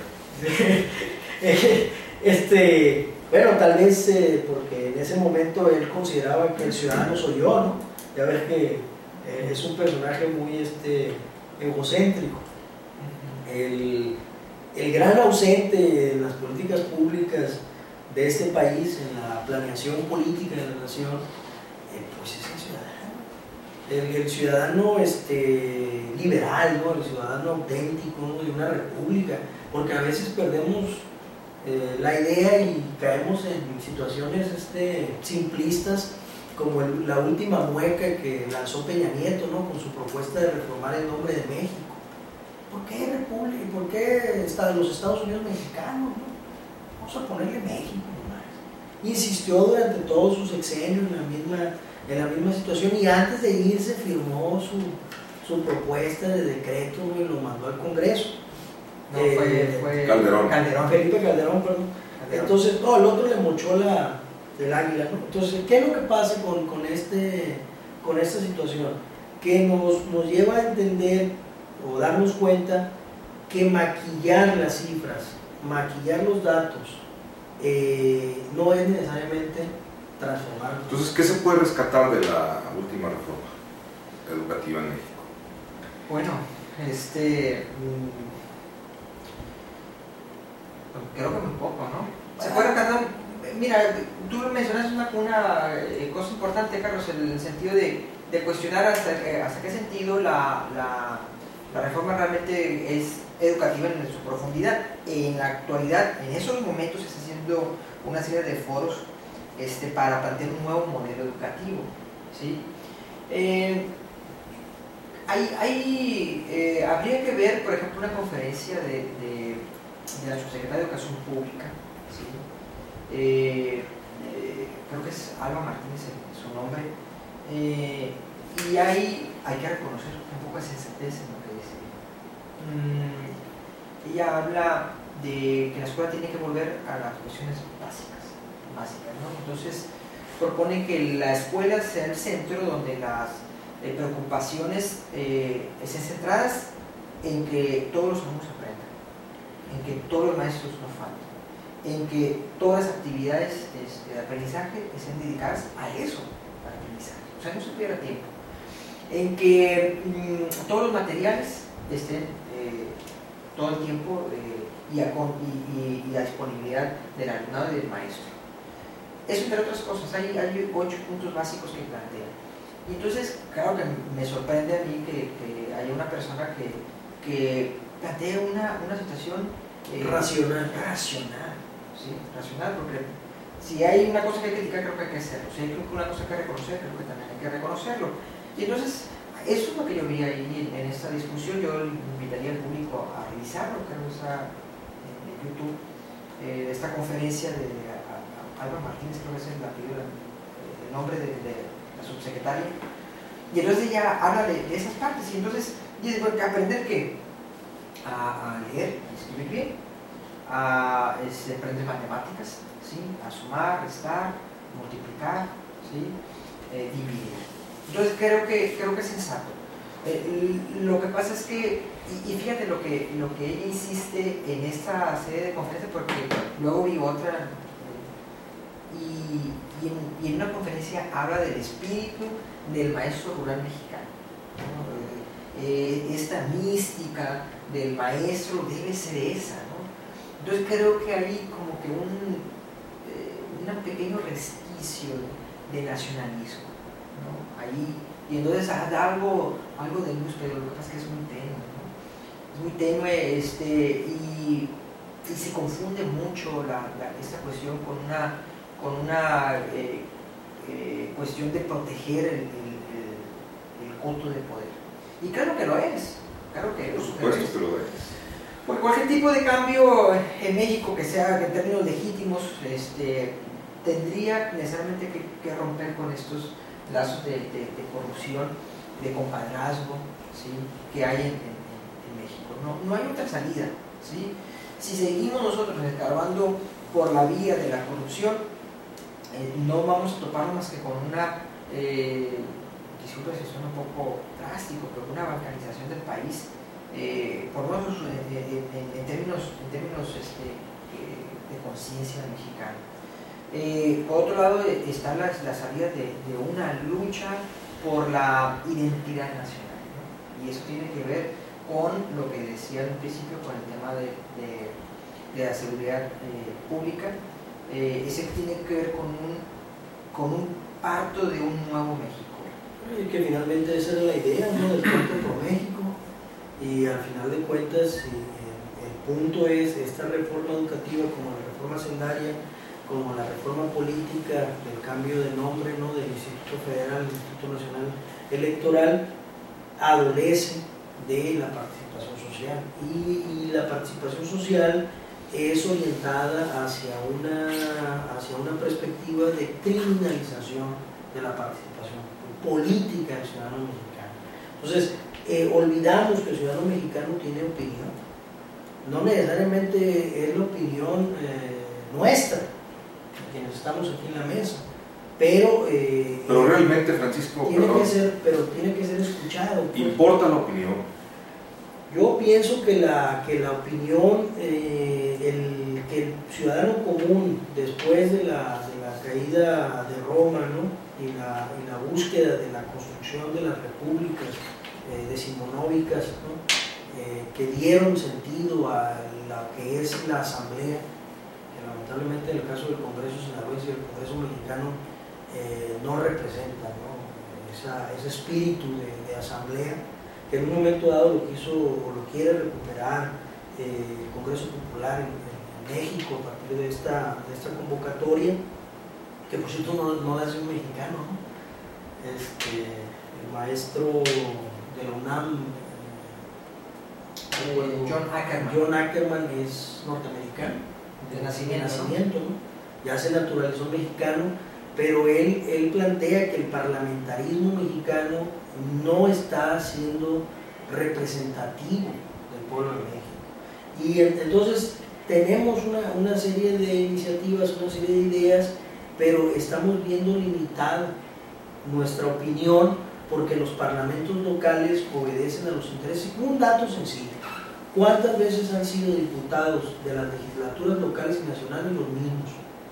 este, bueno, tal vez eh, porque en ese momento él consideraba que el ciudadano soy yo, ¿no? Ya ves que eh, es un personaje muy este, egocéntrico. El, el gran ausente en las políticas públicas de este país, en la planeación política de la nación, eh, pues es el ciudadano. El, el ciudadano este, liberal, ¿no? El ciudadano auténtico, ¿no? De una república, porque a veces perdemos eh, la idea y caemos en situaciones este, simplistas, como el, la última mueca que lanzó Peña Nieto, ¿no? Con su propuesta de reformar el nombre de México. ¿Por qué República? ¿Por qué está los Estados Unidos mexicanos? ¿No? Vamos a ponerle México nomás. Insistió durante todo su sexenio en la misma, en la misma situación, y antes de irse firmó su, su propuesta de decreto, ¿no? Y lo mandó al Congreso. No, eh, fue, fue Calderón. Calderón. Felipe Calderón, perdón. Calderón. Entonces, no, el otro le mochó la, del águila, ¿no? Entonces, ¿qué es lo que pasa con, con, este, con esta situación? Que nos, nos lleva a entender o darnos cuenta que maquillar las cifras, maquillar los datos, eh, no es necesariamente transformarlos. Entonces, ¿qué se puede rescatar de la última reforma educativa en México? Bueno, este... creo que muy poco, ¿no? Se puede rescatar... Mira, tú mencionaste una, una cosa importante, Carlos, en el sentido de, de cuestionar hasta, hasta qué sentido la, la, la reforma realmente es educativa en su profundidad. En la actualidad, en esos momentos, se está haciendo una serie de foros este, para plantear un nuevo modelo educativo, ¿sí? Eh, hay, hay, eh, habría que ver, por ejemplo, una conferencia de, de, de la subsecretaria de Educación Pública, ¿sí? Eh, eh, creo que es Alba Martínez su nombre, eh, y hay, hay que reconocer un poco de sensatez en lo que dice. Mm, ella habla de que la escuela tiene que volver a las cuestiones básicas, básicas, ¿no? Entonces propone que la escuela sea el centro donde las eh, preocupaciones eh, estén centradas en que todos los alumnos aprendan, en que todos los maestros no falten, en que todas las actividades este, de aprendizaje estén dedicadas a eso, al aprendizaje, o sea, no se pierda tiempo, en que mmm, todos los materiales estén eh, todo el tiempo eh, y, a, y, y, y a disponibilidad del alumnado y del maestro. Eso, entre otras cosas, hay, hay ocho puntos básicos que plantea. Y entonces, claro que me sorprende a mí que, que haya una persona que, que plantee una, una situación eh, racional. racional. ¿Sí? Racional, porque si hay una cosa que hay que criticar, creo que hay que hacerlo. Si hay una cosa que hay que reconocer, creo que también hay que reconocerlo. Y entonces, eso es lo que yo vi ahí en, en esta discusión. Yo invitaría al público a revisarlo, creo que está en YouTube, eh, esta conferencia de a, a Alba Martínez, creo que es el, apellido, el nombre de, de la subsecretaria. Y entonces ella habla de, de esas partes. Y entonces, dice, bueno, aprender qué? A, a leer, a escribir bien, a este, aprender matemáticas, ¿sí? A sumar, restar, multiplicar, ¿sí? eh, dividir. Entonces creo que, creo que es sensato. Eh, lo que pasa es que, y, y fíjate lo que, lo que ella insiste en esta serie de conferencias, porque luego vi otra, eh, y, y, en, y en una conferencia habla del espíritu del maestro rural mexicano, ¿no? eh, esta mística del maestro debe ser esa, ¿no? Entonces creo que hay como que un, eh, un pequeño resquicio de nacionalismo, ¿no? Ahí, y entonces da algo, algo de luz, pero lo que pasa es que es muy tenue, ¿no? Es muy tenue, este, y, y se confunde mucho la, la, esta cuestión con una, con una eh, eh, cuestión de proteger el, el, el, el culto de poder. Y claro que lo es, claro que por supuesto que lo es. Porque cualquier tipo de cambio en México que sea en términos legítimos, este, tendría necesariamente que, que romper con estos lazos de, de, de corrupción, de compadrazgo, ¿sí? Que hay en, en, en México. No, no hay otra salida, ¿sí? Si seguimos nosotros escarbando por la vía de la corrupción, eh, no vamos a topar más que con una, eh, disculpe si suena un poco drástico, pero una balcanización del país, eh, por lo menos en, en, en términos, en términos este, eh, de conciencia mexicana. Eh, por otro lado está la, la salida de, de una lucha por la identidad nacional, ¿no? Y eso tiene que ver con lo que decía al principio, con el tema de, de, de la seguridad eh, pública. Eh, ese tiene que ver con un, con un parto de un nuevo México. Y que finalmente esa era la idea, ¿no? Del Pacto por México, y al final de cuentas eh, el punto es esta reforma educativa, como la reforma hacendaria, como la reforma política del cambio de nombre, ¿no? Del Instituto Federal, del Instituto Nacional Electoral, adolece de la participación social, y, y la participación social es orientada hacia una, hacia una perspectiva de criminalización de la participación política del ciudadano mexicano. Entonces, eh, olvidamos que el ciudadano mexicano tiene opinión, no necesariamente es la opinión eh, nuestra, quienes estamos aquí en la mesa, pero, eh, pero realmente, Francisco, tiene perdón, que ser, pero tiene que ser escuchado. Pues. ¿Importa la opinión? Yo pienso que la, que la opinión, eh, el, que el ciudadano común, después de la, de la caída de Roma, ¿no? y, la, y la búsqueda de la construcción de las repúblicas eh, decimonónicas, ¿no? eh, que dieron sentido a la que es la asamblea, que lamentablemente en el caso del Congreso sinaloense y el Congreso mexicano eh, no representan, ¿no? Esa, ese espíritu de, de asamblea, que en un momento dado lo quiso o lo quiere recuperar eh, el Congreso Popular en, en México a partir de esta, de esta convocatoria, que por cierto no, no nace un mexicano, ¿no? Este, el maestro de la UNAM, eh, John Ackerman. John Ackerman es norteamericano, de nacimiento, de nacimiento, ¿no? Ya se naturalizó mexicano, pero él, él plantea que el parlamentarismo mexicano no está siendo representativo del pueblo de México. Y entonces tenemos una, una serie de iniciativas, una serie de ideas, pero estamos viendo limitada nuestra opinión porque los parlamentos locales obedecen a los intereses. Un dato sencillo: ¿cuántas veces han sido diputados de las legislaturas locales y nacionales los mismos?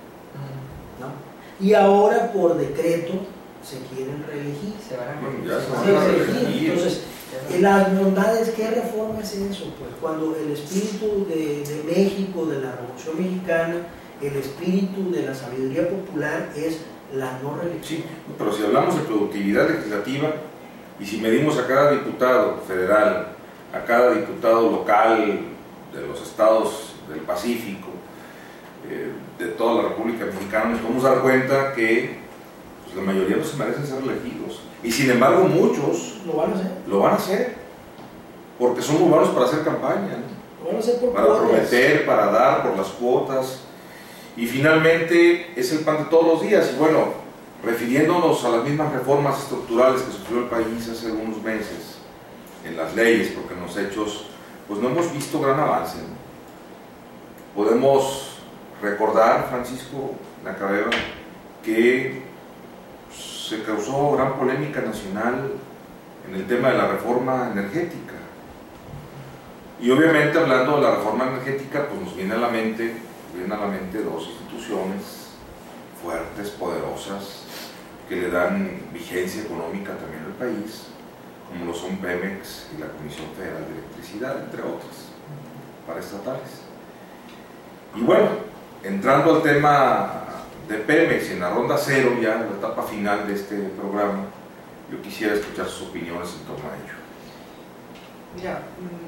¿No? Y ahora por decreto se quieren reelegir. Se van a Bueno, reelegir. ya se Se van a reelegir. reelegir. Entonces, en las bondades, ¿qué reforma es eso? Pues cuando el espíritu de, de México, de la Revolución Mexicana, el espíritu de la sabiduría popular es la no reelección. Sí, pero si hablamos de productividad legislativa y si medimos a cada diputado federal, a cada diputado local de los estados del Pacífico, eh, de toda la República Mexicana, nos podemos dar cuenta que pues, la mayoría no se merecen ser elegidos. Y sin embargo muchos Lo van a hacer. lo van a hacer, porque son muy buenos para hacer campaña, ¿no? Lo van a hacer por Para cuotas. prometer, para dar por las cuotas. Y finalmente es el pan de todos los días. Y bueno, refiriéndonos a las mismas reformas estructurales que sufrió el país hace algunos meses en las leyes, porque en los hechos pues no hemos visto gran avance, ¿no? Podemos recordar, Francisco Nacabeba, que se causó gran polémica nacional en el tema de la reforma energética. Y obviamente hablando de la reforma energética, pues nos viene a la mente, vienen a la mente dos instituciones fuertes, poderosas, que le dan vigencia económica también al país, como lo son Pemex y la Comisión Federal de Electricidad, entre otras, paraestatales. Y bueno, entrando al tema de Pemex en la ronda cero, ya en la etapa final de este programa, yo quisiera escuchar sus opiniones en torno a ello. Mira,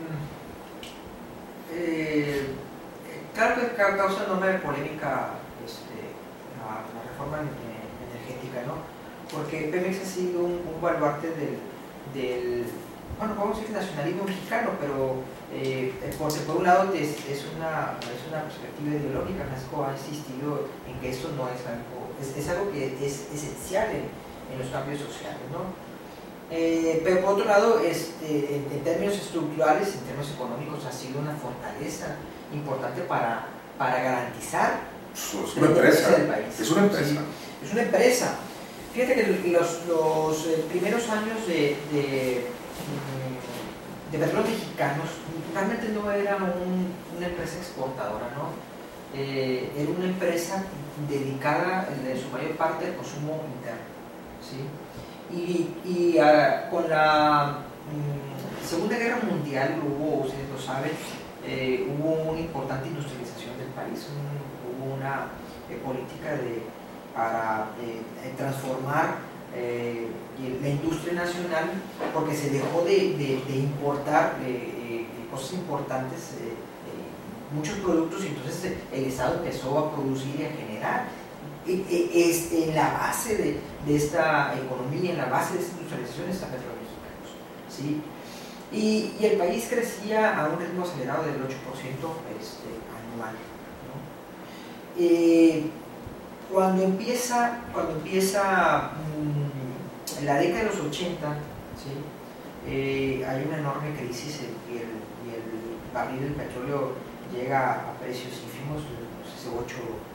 eh, claro que causa enorme polémica este, la, la reforma energética, ¿no? Porque Pemex ha sido un, un baluarte del, del, bueno, podemos decir nacionalismo mexicano, pero eh, por, por un lado es, es, una, es una perspectiva ideológica. México ha insistido en que esto no es algo, es, es algo que es esencial en, en los cambios sociales, ¿no? Eh, pero por otro lado, este, en, en términos estructurales, en términos económicos, ha sido una fortaleza importante para, para garantizar Es una empresa, del país. es una empresa. Sí, es una empresa. Fíjate que los, los eh, primeros años de, de, de Petróleos Mexicanos realmente no era un, una empresa exportadora, ¿no? Eh, era una empresa dedicada en su mayor parte al consumo interno, ¿sí? Y, y uh, con la um, Segunda Guerra Mundial hubo, ustedes lo saben, eh, hubo una importante industrialización del país, un, hubo una eh, política de, para eh, transformar eh, la industria nacional, porque se dejó de, de, de importar eh, eh, cosas importantes, eh, eh, muchos productos, y entonces el Estado empezó a producir y a generar. Es en la base de, de esta economía, en la base de esta industrialización está Petróleos Mexicanos, ¿sí? Y, y el país crecía a un ritmo acelerado del ocho por ciento este, anual, ¿no? Eh, cuando empieza, cuando empieza mmm, la década de los ochenta, ¿sí? eh, hay una enorme crisis y el, y el barril del petróleo llega a precios ínfimos, no sé, ocho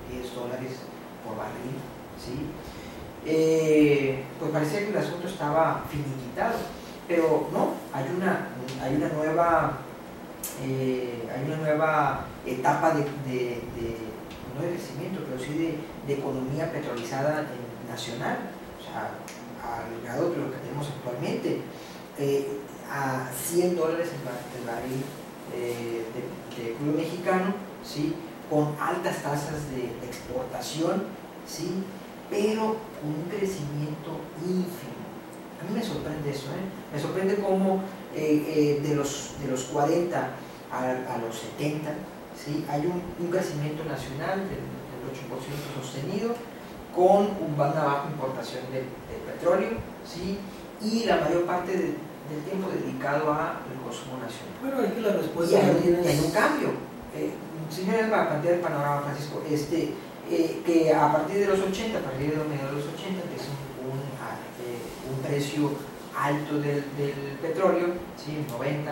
diez dólares por barril, ¿sí? Eh, pues parecía que el asunto estaba finiquitado, pero no, hay una, hay una nueva eh, hay una nueva etapa de, de, de no de crecimiento, pero sí de, de economía petrolizada nacional, o sea, al grado de lo que tenemos actualmente, eh, a cien dólares el barril eh, de, de crudo mexicano, ¿sí? Con altas tasas de exportación, ¿sí? Pero con un crecimiento ínfimo. A mí me sorprende eso, ¿eh? Me sorprende cómo eh, eh, de, los, de los cuarenta a, a los setenta, ¿sí? Hay un, un crecimiento nacional del, del ocho por ciento sostenido, con una baja importación de, de petróleo, ¿sí? Y la mayor parte de, del tiempo dedicado al consumo nacional. Bueno, aquí la respuesta y hay, tienes... hay un cambio. Eh, señores, para plantear el panorama, Francisco, este, eh, que a partir de los ochenta, a partir de los mediados de los ochenta, que es un, un, eh, un precio alto del, del petróleo, ¿sí? noventa,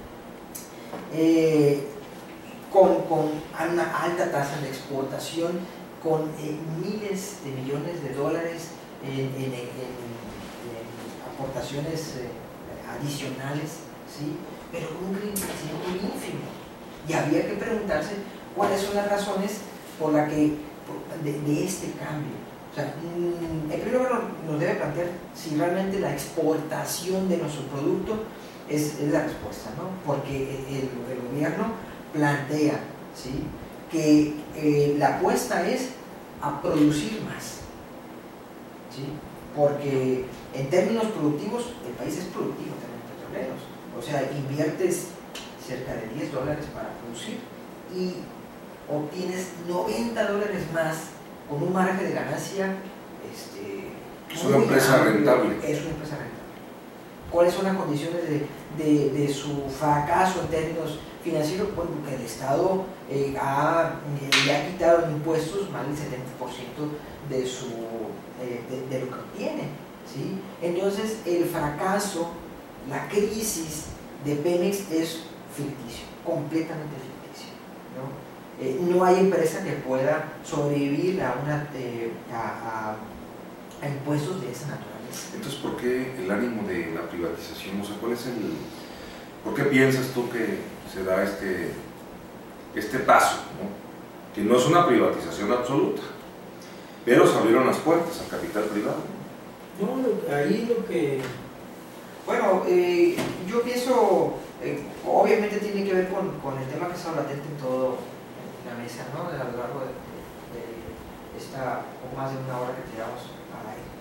eh, con, con una alta tasa de exportación, con eh, miles de millones de dólares en, en, en, en aportaciones eh, adicionales, ¿sí? Pero con un crecimiento ínfimo. Y había que preguntarse cuáles son las razones por la que, por, de, de este cambio. O sea, mmm, en primer lugar nos debe plantear si realmente la exportación de nuestro producto es, es la respuesta, ¿no? Porque el, el gobierno plantea, ¿sí? que eh, la apuesta es a producir más, ¿sí? Porque en términos productivos el país es productivo en términos petroleros, o sea, inviertes cerca de diez dólares para producir y obtienes noventa dólares más con un margen de ganancia este, es una empresa amplio, rentable. Es una empresa rentable. ¿Cuáles son las condiciones de, de, de su fracaso en términos financieros? Bueno, porque el Estado eh, ha, eh, le ha quitado en impuestos más del setenta por ciento de, su, eh, de, de lo que obtiene, ¿sí? Entonces, el fracaso, la crisis de Pemex es ficticio, completamente ficticio, ¿no? Eh, no hay empresa que pueda sobrevivir a, una, eh, a, a, a impuestos de esa naturaleza. Entonces, ¿por qué el ánimo de la privatización? O sea, ¿cuál es el, ¿por qué piensas tú que se da este, este paso, ¿no? Que no es una privatización absoluta, pero se abrieron las puertas al capital privado? No, ahí lo que... Bueno, eh, yo pienso, eh, obviamente tiene que ver con, con el tema que está latente en todo en la mesa, ¿no? A lo largo de, de, de esta, o más de una hora que tiramos al aire.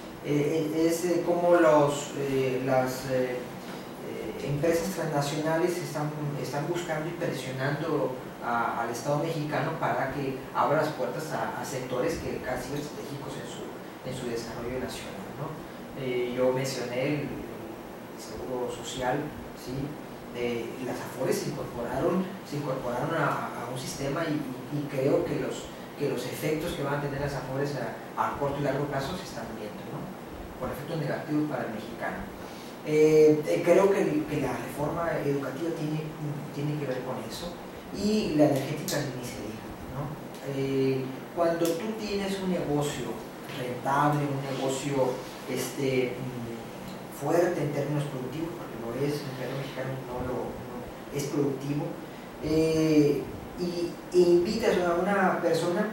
Eh, es eh, como los, eh, las eh, eh, empresas transnacionales están, están buscando y presionando a, al Estado mexicano para que abra las puertas a, a sectores que han sido estratégicos en su, en su desarrollo nacional, ¿no? Eh, yo mencioné el seguro social, ¿sí? Eh, las AFORES se incorporaron, se incorporaron a, a un sistema y, y creo que los, que los efectos que van a tener las AFORES a, a corto y largo plazo se están viendo, ¿no? Con efectos negativos para el mexicano. Eh, eh, creo que, que la reforma educativa tiene, tiene que ver con eso, y la energética ni se diga, ¿no? Eh, cuando tú tienes un negocio rentable, un negocio este, fuerte en términos productivos, porque lo es, el mercado mexicano no, lo, no es productivo, eh, y, e invitas a una persona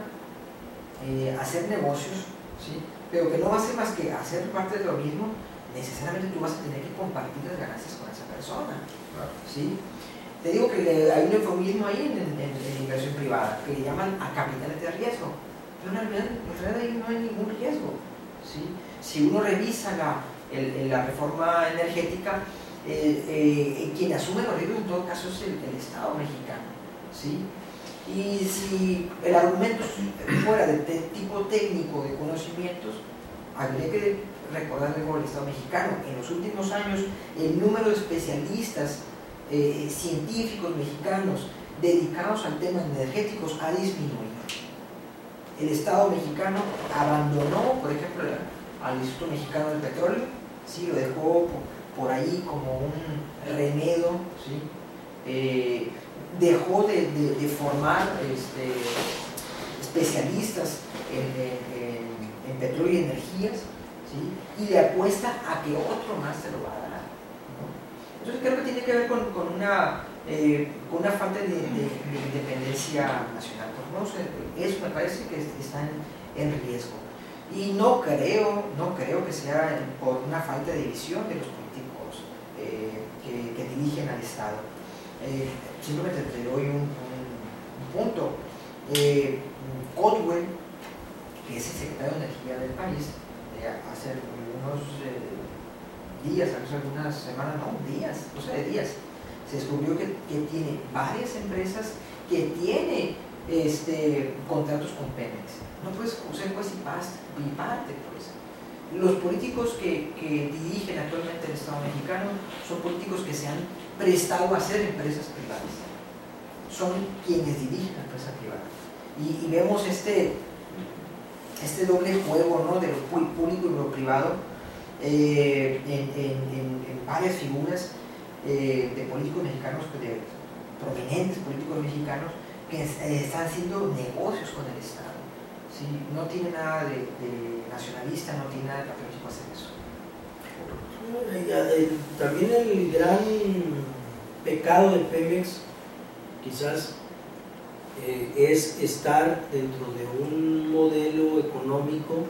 eh, a hacer negocios, ¿sí? Pero que no va a ser más que hacer parte de lo mismo, necesariamente tú vas a tener que compartir las ganancias con esa persona, ¿sí? Te digo que le, hay un eufemismo ahí en, en, en inversión privada que le llaman a capitales de riesgo, pero en realidad, en realidad ahí no hay ningún riesgo, ¿sí? Si uno revisa la, el, la reforma energética, eh, eh, quien asume los riesgos en todo caso es el, el Estado mexicano, ¿sí? Y si el argumento fuera de, de tipo técnico de conocimientos, habría que recordarle con el Estado mexicano. En los últimos años, el número de especialistas eh, científicos mexicanos dedicados al tema energéticos ha disminuido. El Estado mexicano abandonó, por ejemplo, al Instituto Mexicano del Petróleo, ¿sí? Lo dejó por, por ahí como un remedo, ¿sí? Eh, dejó de, de, de formar este, especialistas en, en, en petróleo y energías, ¿sí? Y le apuesta a que otro más se lo va a dar, ¿no? Entonces creo que tiene que ver con, con, una, eh, con una falta de, de, de independencia nacional. Pues no sé, eso me parece que está en, en riesgo. Y no creo, no creo que sea por una falta de visión de los políticos eh, que, que dirigen al Estado. Eh, simplemente te doy un, un, un punto. Eh, Caldwell, que es el secretario de Energía del país, eh, hace unos eh, días, hace algunas semanas, no, días, o sea, de días, se descubrió que, que tiene varias empresas que tiene este, contratos con Pemex. No puedes usar pues y parte, pues. Los políticos que, que dirigen actualmente el Estado mexicano son políticos que se han prestado a ser empresas privadas. Son quienes dirigen la empresa privada. Y, y vemos este, este doble juego, ¿no?, de lo público y lo privado eh, en, en, en, en varias figuras eh, de políticos mexicanos, de prominentes políticos mexicanos que eh, están haciendo negocios con el Estado. Sí, no tiene nada de, de nacionalista, no tiene nada de patriotismo hacer eso. También el gran pecado de Pemex quizás eh, es estar dentro de un modelo económico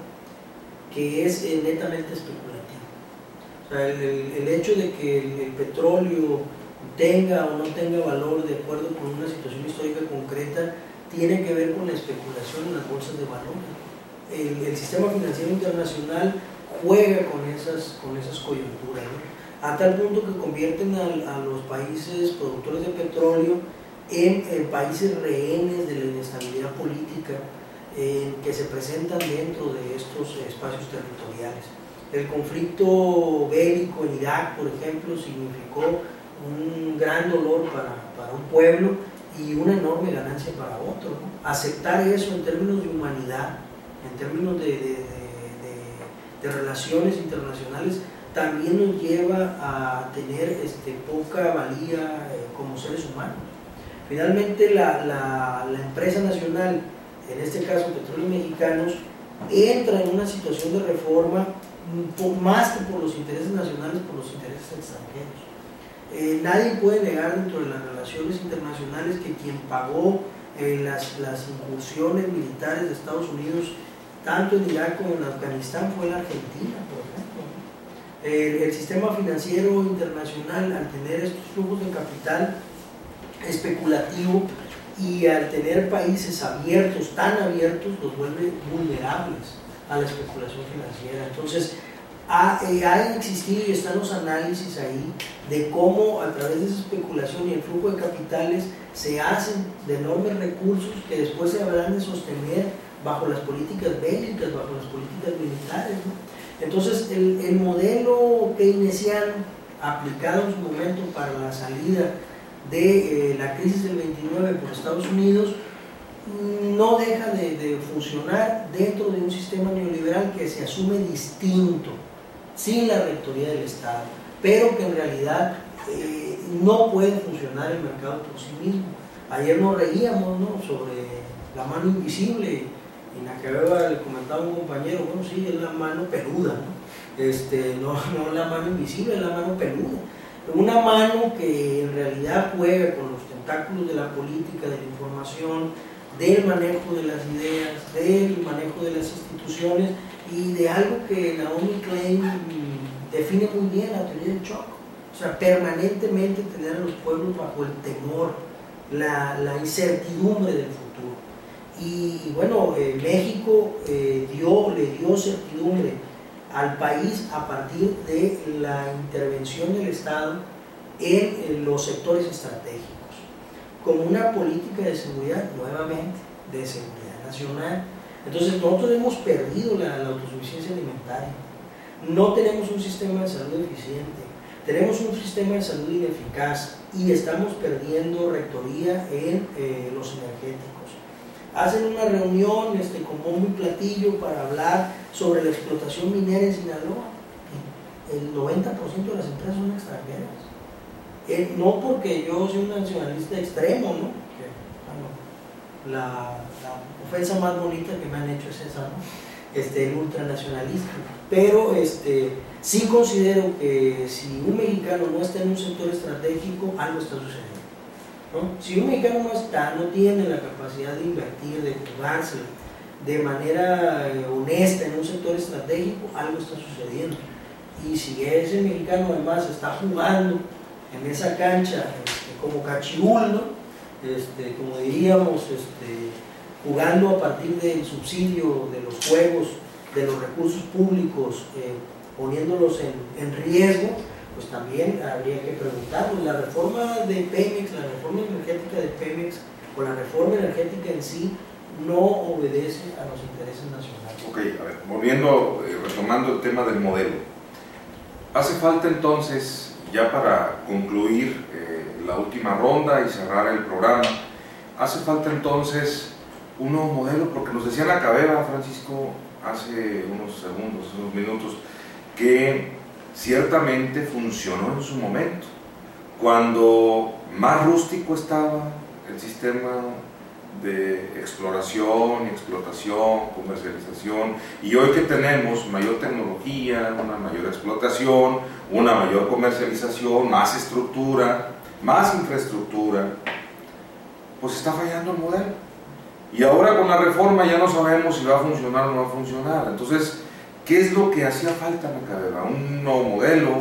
que es eh, netamente especulativo. O sea, el, el, el hecho de que el, el petróleo tenga o no tenga valor de acuerdo con una situación histórica concreta tiene que ver con la especulación en las bolsas de valores. El, el sistema financiero internacional juega con esas, con esas coyunturas, ¿no? A tal punto que convierten a, a los países productores de petróleo en, en países rehenes de la inestabilidad política eh, que se presentan dentro de estos espacios territoriales. El conflicto bélico en Irak, por ejemplo, significó un gran dolor para, para un pueblo y una enorme ganancia para otro, ¿no? Aceptar eso en términos de humanidad, en términos de, de, de, de, de relaciones internacionales, también nos lleva a tener este, poca valía eh, como seres humanos. Finalmente la, la, la empresa nacional, en este caso Petróleos Mexicanos, entra en una situación de reforma por, más que por los intereses nacionales, por los intereses extranjeros. Eh, nadie puede negar dentro de las relaciones internacionales que quien pagó eh, las, las incursiones militares de Estados Unidos tanto en Irak como en Afganistán fue la Argentina, por ejemplo. El, el sistema financiero internacional, al tener estos flujos de capital especulativo y al tener países abiertos, tan abiertos, los vuelve vulnerables a la especulación financiera. Entonces, Ha, eh, ha existido y están los análisis ahí de cómo a través de esa especulación y el flujo de capitales se hacen de enormes recursos que después se habrán de sostener bajo las políticas bélicas, bajo las políticas militares, ¿no? Entonces el, el modelo keynesiano aplicado en su momento para la salida de eh, la crisis del veintinueve por Estados Unidos no deja de, de funcionar dentro de un sistema neoliberal que se asume distinto, sin la rectoría del Estado, pero que en realidad eh, no puede funcionar el mercado por sí mismo. Ayer nos reíamos, ¿no?, sobre la mano invisible, en la que le comentaba un compañero, bueno, sí, es la mano peluda, ¿no? Este, no, no la mano invisible, es la mano peluda. Una mano que en realidad juega con los tentáculos de la política, de la información, del manejo de las ideas, del manejo de las instituciones y de algo que Naomi Klein define muy bien, la teoría del shock. O sea, permanentemente tener a los pueblos bajo el temor, la, la incertidumbre del futuro. Y bueno, eh, México eh, dio, le dio certidumbre al país a partir de la intervención del Estado en, en los sectores estratégicos, como una política de seguridad, nuevamente, de seguridad nacional. Entonces nosotros hemos perdido la, la autosuficiencia alimentaria, no tenemos un sistema de salud eficiente, tenemos un sistema de salud ineficaz y estamos perdiendo rectoría en eh, los energéticos. Hacen una reunión este, con bombo y platillo para hablar sobre la explotación minera en Sinaloa. El noventa por ciento de las empresas son extranjeras. Eh, no porque yo soy un nacionalista extremo, ¿no? Que, bueno, la, la ofensa más bonita que me han hecho es esa, ¿no? Este, el ultranacionalismo. Pero este, sí considero que si un mexicano no está en un sector estratégico, algo está sucediendo, ¿no? Si un mexicano no está, no tiene la capacidad de invertir, de jugarse de manera honesta en un sector estratégico, algo está sucediendo. Y si ese mexicano además está jugando en esa cancha este, como cachirul, ¿no? Este, como diríamos, este, jugando a partir del subsidio de los juegos, de los recursos públicos, eh, poniéndolos en, en riesgo, pues también habría que preguntarnos. La reforma de Pemex, la reforma energética de Pemex o la reforma energética en sí no obedece a los intereses nacionales. Ok, a ver, volviendo, eh, retomando el tema del modelo. Hace falta entonces, ya para concluir eh, la última ronda y cerrar el programa, hace falta entonces un nuevo modelo, porque nos decía la Cabera, Francisco, hace unos segundos, unos minutos, que ciertamente funcionó en su momento, cuando más rústico estaba el sistema de exploración, explotación, comercialización, y hoy que tenemos mayor tecnología, una mayor explotación, una mayor comercialización, más estructura, más infraestructura, pues está fallando el modelo. Y ahora con la reforma ya no sabemos si va a funcionar o no va a funcionar. Entonces, ¿qué es lo que hacía falta en la Cabera? Un nuevo modelo,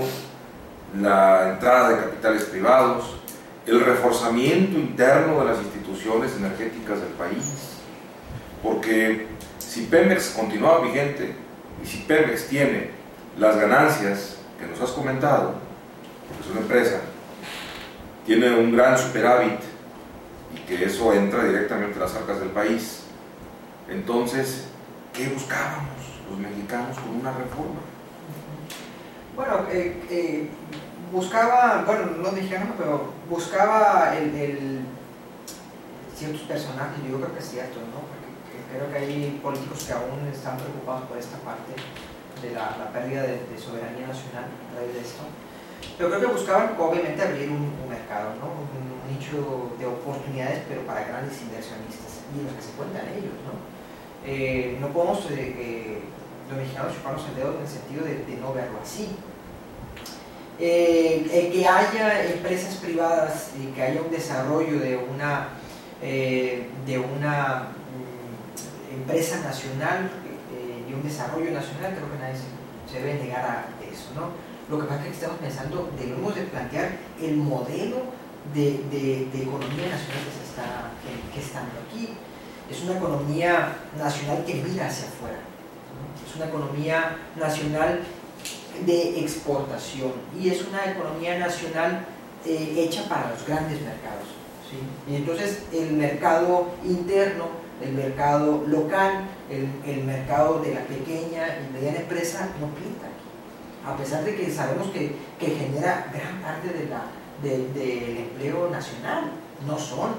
la entrada de capitales privados, el reforzamiento interno de las instituciones energéticas del país, porque si Pemex continuaba vigente y si Pemex tiene las ganancias que nos has comentado, porque es una empresa, tiene un gran superávit y que eso entra directamente a las arcas del país, entonces, ¿qué buscábamos los mexicanos con una reforma? Bueno, eh, eh, buscaba, bueno, no dijeron, pero buscaba el, el, ciertos personajes, yo creo que es cierto, ¿no? Porque creo que hay políticos que aún están preocupados por esta parte de la, la pérdida de, de soberanía nacional a través de esto. Pero creo que buscaban, obviamente, abrir un, un mercado, ¿no? Un, un nicho de oportunidades, pero para grandes inversionistas, y los que se cuentan ellos, ¿no? Eh, no podemos, eh, eh, los mexicanos, chuparnos el dedo en el sentido de, de no verlo así. Eh, eh, que haya empresas privadas y que haya un desarrollo de una, eh, de una mm, empresa nacional eh, y un desarrollo nacional, creo que nadie se, se debe negar a eso, ¿no? Lo que pasa es que estamos pensando, debemos de plantear el modelo de, de, de economía nacional que, se está, que, que está aquí. Es una economía nacional que mira hacia afuera, ¿no? Es una economía nacional de exportación y es una economía nacional eh, hecha para los grandes mercados, ¿sí? Y entonces el mercado interno, el mercado local, el, el mercado de la pequeña y mediana empresa no pinta aquí, a pesar de que sabemos que, que genera gran parte de la, de, del empleo nacional. No son,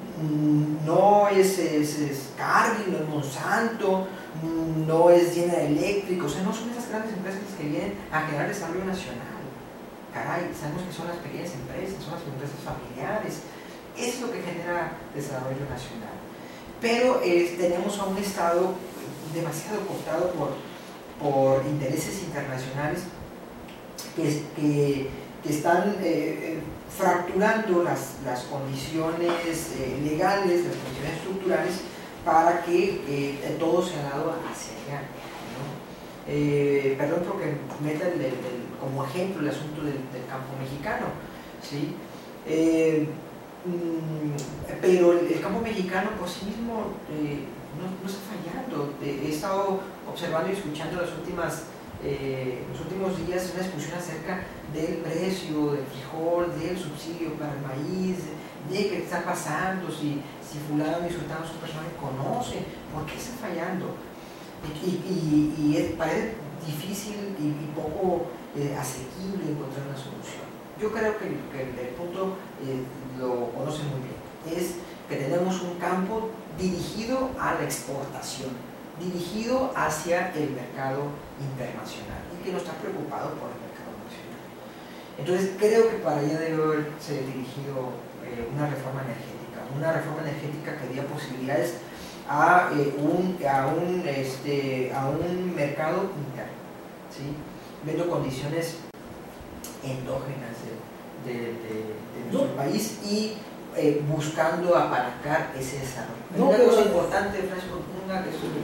no es, es, es Cargill, no es Monsanto, no es General Electric, o sea, no son esas grandes empresas que vienen a generar desarrollo nacional. Caray, sabemos que son las pequeñas empresas, son las empresas familiares, es lo que genera desarrollo nacional. Pero eh, tenemos a un Estado demasiado cooptado por, por intereses internacionales que, que, que están eh, fracturando las, las condiciones eh, legales, las condiciones estructurales, para que eh, todo se ha dado hacia allá, ¿no? Eh, perdón porque meta el, el, el, como ejemplo el asunto del, del campo mexicano, ¿sí? Eh, mm, pero el, el campo mexicano por sí mismo eh, no, no está fallando. He estado observando y escuchando las últimas, eh, los últimos días una discusión acerca del precio del frijol, del subsidio para el maíz, de qué está pasando, si si fulano y sultano son personas que conocen, ¿por qué está fallando? Y, y, y es, parece difícil y, y poco eh, asequible encontrar una solución. Yo creo que, que el punto eh, lo conocen muy bien, es que tenemos un campo dirigido a la exportación, dirigido hacia el mercado internacional y que no está preocupado por el mercado nacional. Entonces creo que para allá debe haberse dirigido eh, una reforma energética, una reforma energética que diera posibilidades a, eh, un, a, un, este, a un mercado interno, ¿sí? Viendo condiciones endógenas de, de, de, de nuestro no. país y eh, buscando apalancar ese desarrollo. No, una cosa importante, Francisco, una, que es un,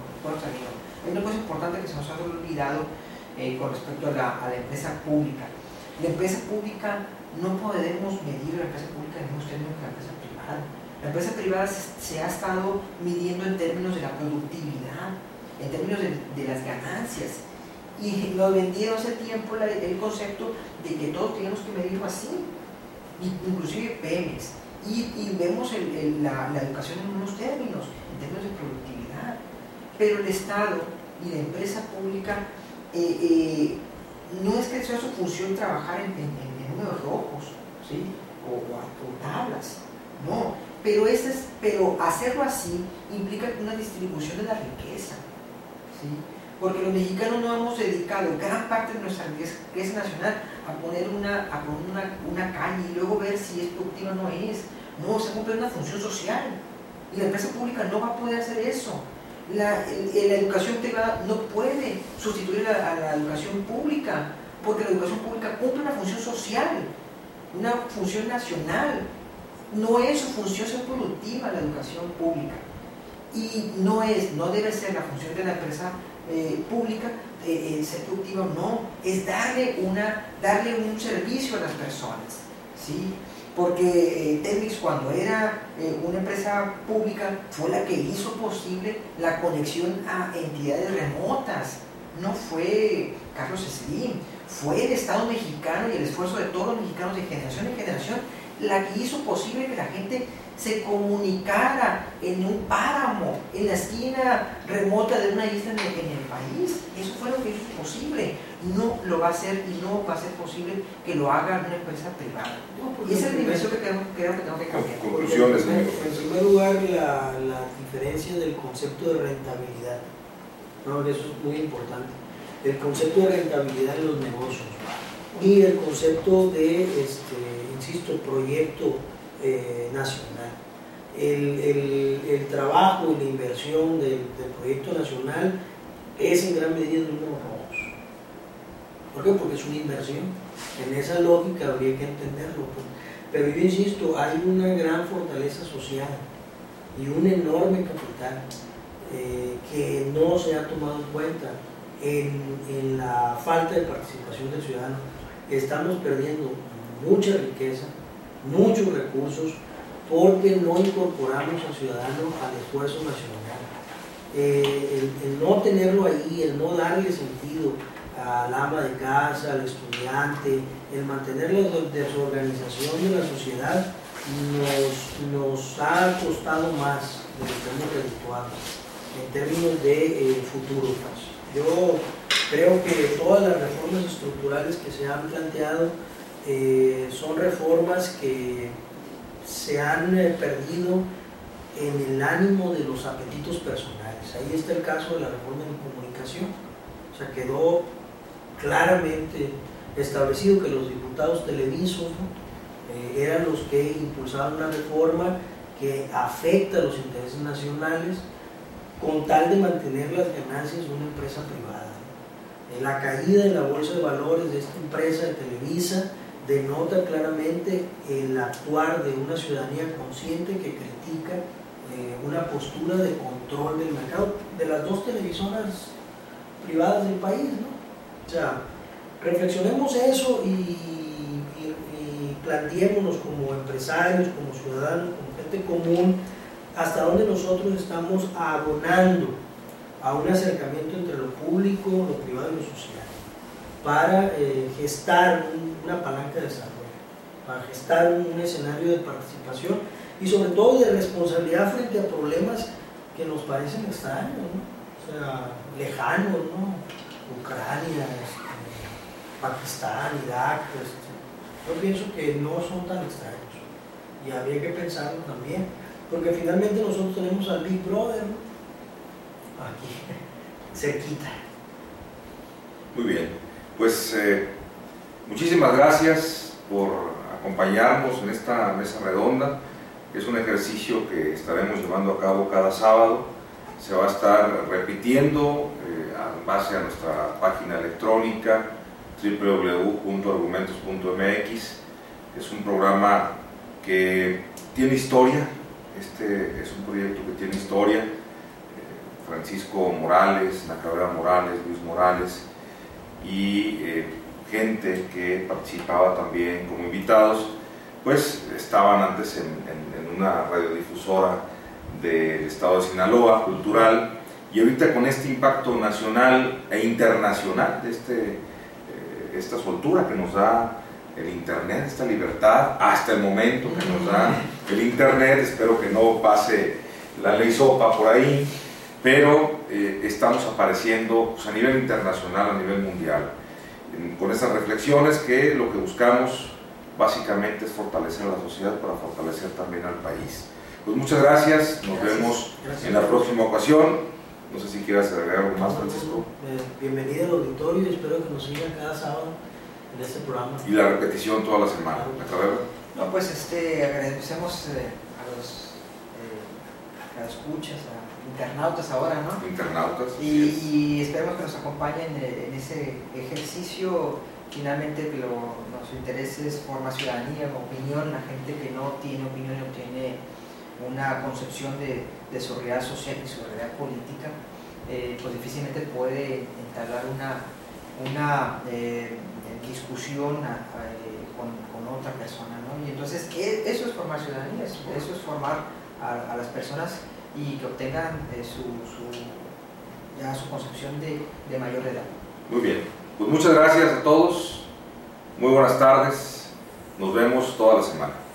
hay una cosa importante que se nos ha olvidado eh, con respecto a la, a la empresa pública. La empresa pública no podemos medir la empresa pública en los mismos términos que la empresa privada. La empresa privada se, se ha estado midiendo en términos de la productividad, en términos de, de las ganancias. Y nos vendieron hace tiempo la, el concepto de que todos tenemos que medirlo así, inclusive P M S. Y, y vemos el, el, la, la educación en unos términos, en términos de productividad. Pero el Estado y la empresa pública eh, eh, no es que sea su función trabajar en, en, en números rojos, ¿sí? o, o, o tablas, no, pero, ese es, pero hacerlo así implica una distribución de la riqueza, ¿sí? Porque los mexicanos no hemos dedicado gran parte de nuestra riqueza nacional a poner una, a poner una, una calle y luego ver si es productiva o no es. No, se cumple una función social y la empresa pública no va a poder hacer eso. La, el, la educación privada no puede sustituir a, a la educación pública, porque la educación pública cumple una función social, una función nacional. No es su función ser productiva la educación pública, y no es, no debe ser la función de la empresa eh, pública eh, eh, ser productiva o no, es darle, una, darle un servicio a las personas, ¿sí? Porque eh, Telmex, cuando era eh, una empresa pública, fue la que hizo posible la conexión a entidades remotas. No fue Carlos Slim, fue el Estado mexicano y el esfuerzo de todos los mexicanos de generación en generación la que hizo posible que la gente se comunicara en un páramo, en la esquina remota de una isla en el, en el país. Eso fue lo que hizo posible. No lo va a hacer y no va a ser posible que lo haga una empresa privada. No, y esa es la dimensión que creo, creo que tengo que cambiar. Conclusiones. En, en primer lugar, la, la diferencia del concepto de rentabilidad. No, eso es muy importante. El concepto de rentabilidad en los negocios y el concepto de, este, insisto, proyecto eh, nacional. El, el, el trabajo y la inversión del, del proyecto nacional es en gran medida de números rojos. ¿Por qué? Porque es una inversión. En esa lógica habría que entenderlo. Pues. Pero yo insisto, hay una gran fortaleza social y un enorme capital eh, que no se ha tomado en cuenta en, en la falta de participación del ciudadano. Estamos perdiendo mucha riqueza, muchos recursos, porque no incorporamos al ciudadano al esfuerzo nacional. Eh, el, el no tenerlo ahí, el no darle sentido al ama de casa, al estudiante, el mantener la desorganización de la sociedad nos, nos ha costado más de lo que hemos redituado en términos de eh, futuro. Yo creo que todas las reformas estructurales que se han planteado eh, son reformas que se han eh, perdido en el ánimo de los apetitos personales. Ahí está el caso de la reforma de comunicación. O sea, quedó claramente establecido que los diputados televisos, ¿no? eh, eran los que impulsaban una reforma que afecta a los intereses nacionales con tal de mantener las ganancias de una empresa privada. ¿no? La caída en la bolsa de valores de esta empresa de Televisa denota claramente el actuar de una ciudadanía consciente que critica eh, una postura de control del mercado de las dos televisoras privadas del país, ¿no? O sea, reflexionemos eso y, y, y planteémonos como empresarios, como ciudadanos, como gente común, hasta dónde nosotros estamos abonando a un acercamiento entre lo público, lo privado y lo social, para eh, gestar un, una palanca de desarrollo, para gestar un, un escenario de participación y sobre todo de responsabilidad frente a problemas que nos parecen extraños, ¿no? O sea, lejanos, ¿no? Ucrania, este, Pakistán, Irak, este, yo pienso que no son tan extraños y habría que pensarlo también, porque finalmente nosotros tenemos al Big Brother, ¿no? Aquí, cerquita. Muy bien, pues eh, muchísimas gracias por acompañarnos en esta mesa redonda. Es un ejercicio que estaremos llevando a cabo cada sábado. Se va a estar repitiendo eh, en base a nuestra página electrónica doble u doble u doble u punto argumentos punto m x. Es un programa que tiene historia. Este es un proyecto que tiene historia. Eh, Francisco Morales, Nacabera Morales, Luis Morales y eh, gente que participaba también como invitados, pues estaban antes en, en, en una radiodifusora del estado de Sinaloa, cultural, y ahorita con este impacto nacional e internacional de este, eh, esta soltura que nos da el internet, esta libertad, hasta el momento que nos da el internet, espero que no pase la ley SOPA por ahí, pero eh, estamos apareciendo pues, a nivel internacional, a nivel mundial, en, con estas reflexiones que lo que buscamos básicamente es fortalecer a la sociedad para fortalecer también al país. Pues muchas gracias, nos gracias. vemos gracias. en la próxima ocasión. No sé si quieras agregar algo más, Francisco. Eh, bienvenido al auditorio y espero que nos sigan cada sábado en este programa. Y la repetición toda la semana. Claro. No, pues este, agradecemos eh, a los eh, a escuchas, a internautas ahora, ¿no? Internautas. Y, y esperemos que nos acompañen en ese ejercicio. Finalmente lo, nuestro interés es formar ciudadanía, opinión, la gente que no tiene opinión, no tiene una concepción de, de su realidad social y su realidad política, eh, pues difícilmente puede entablar una, una eh, discusión a, a, con, con otra persona, ¿no? Y entonces eso es formar ciudadanía, eso, eso es formar a, a las personas y que obtengan eh, su, su, ya su concepción de, de mayor edad. Muy bien, pues muchas gracias a todos, muy buenas tardes, nos vemos toda la semana.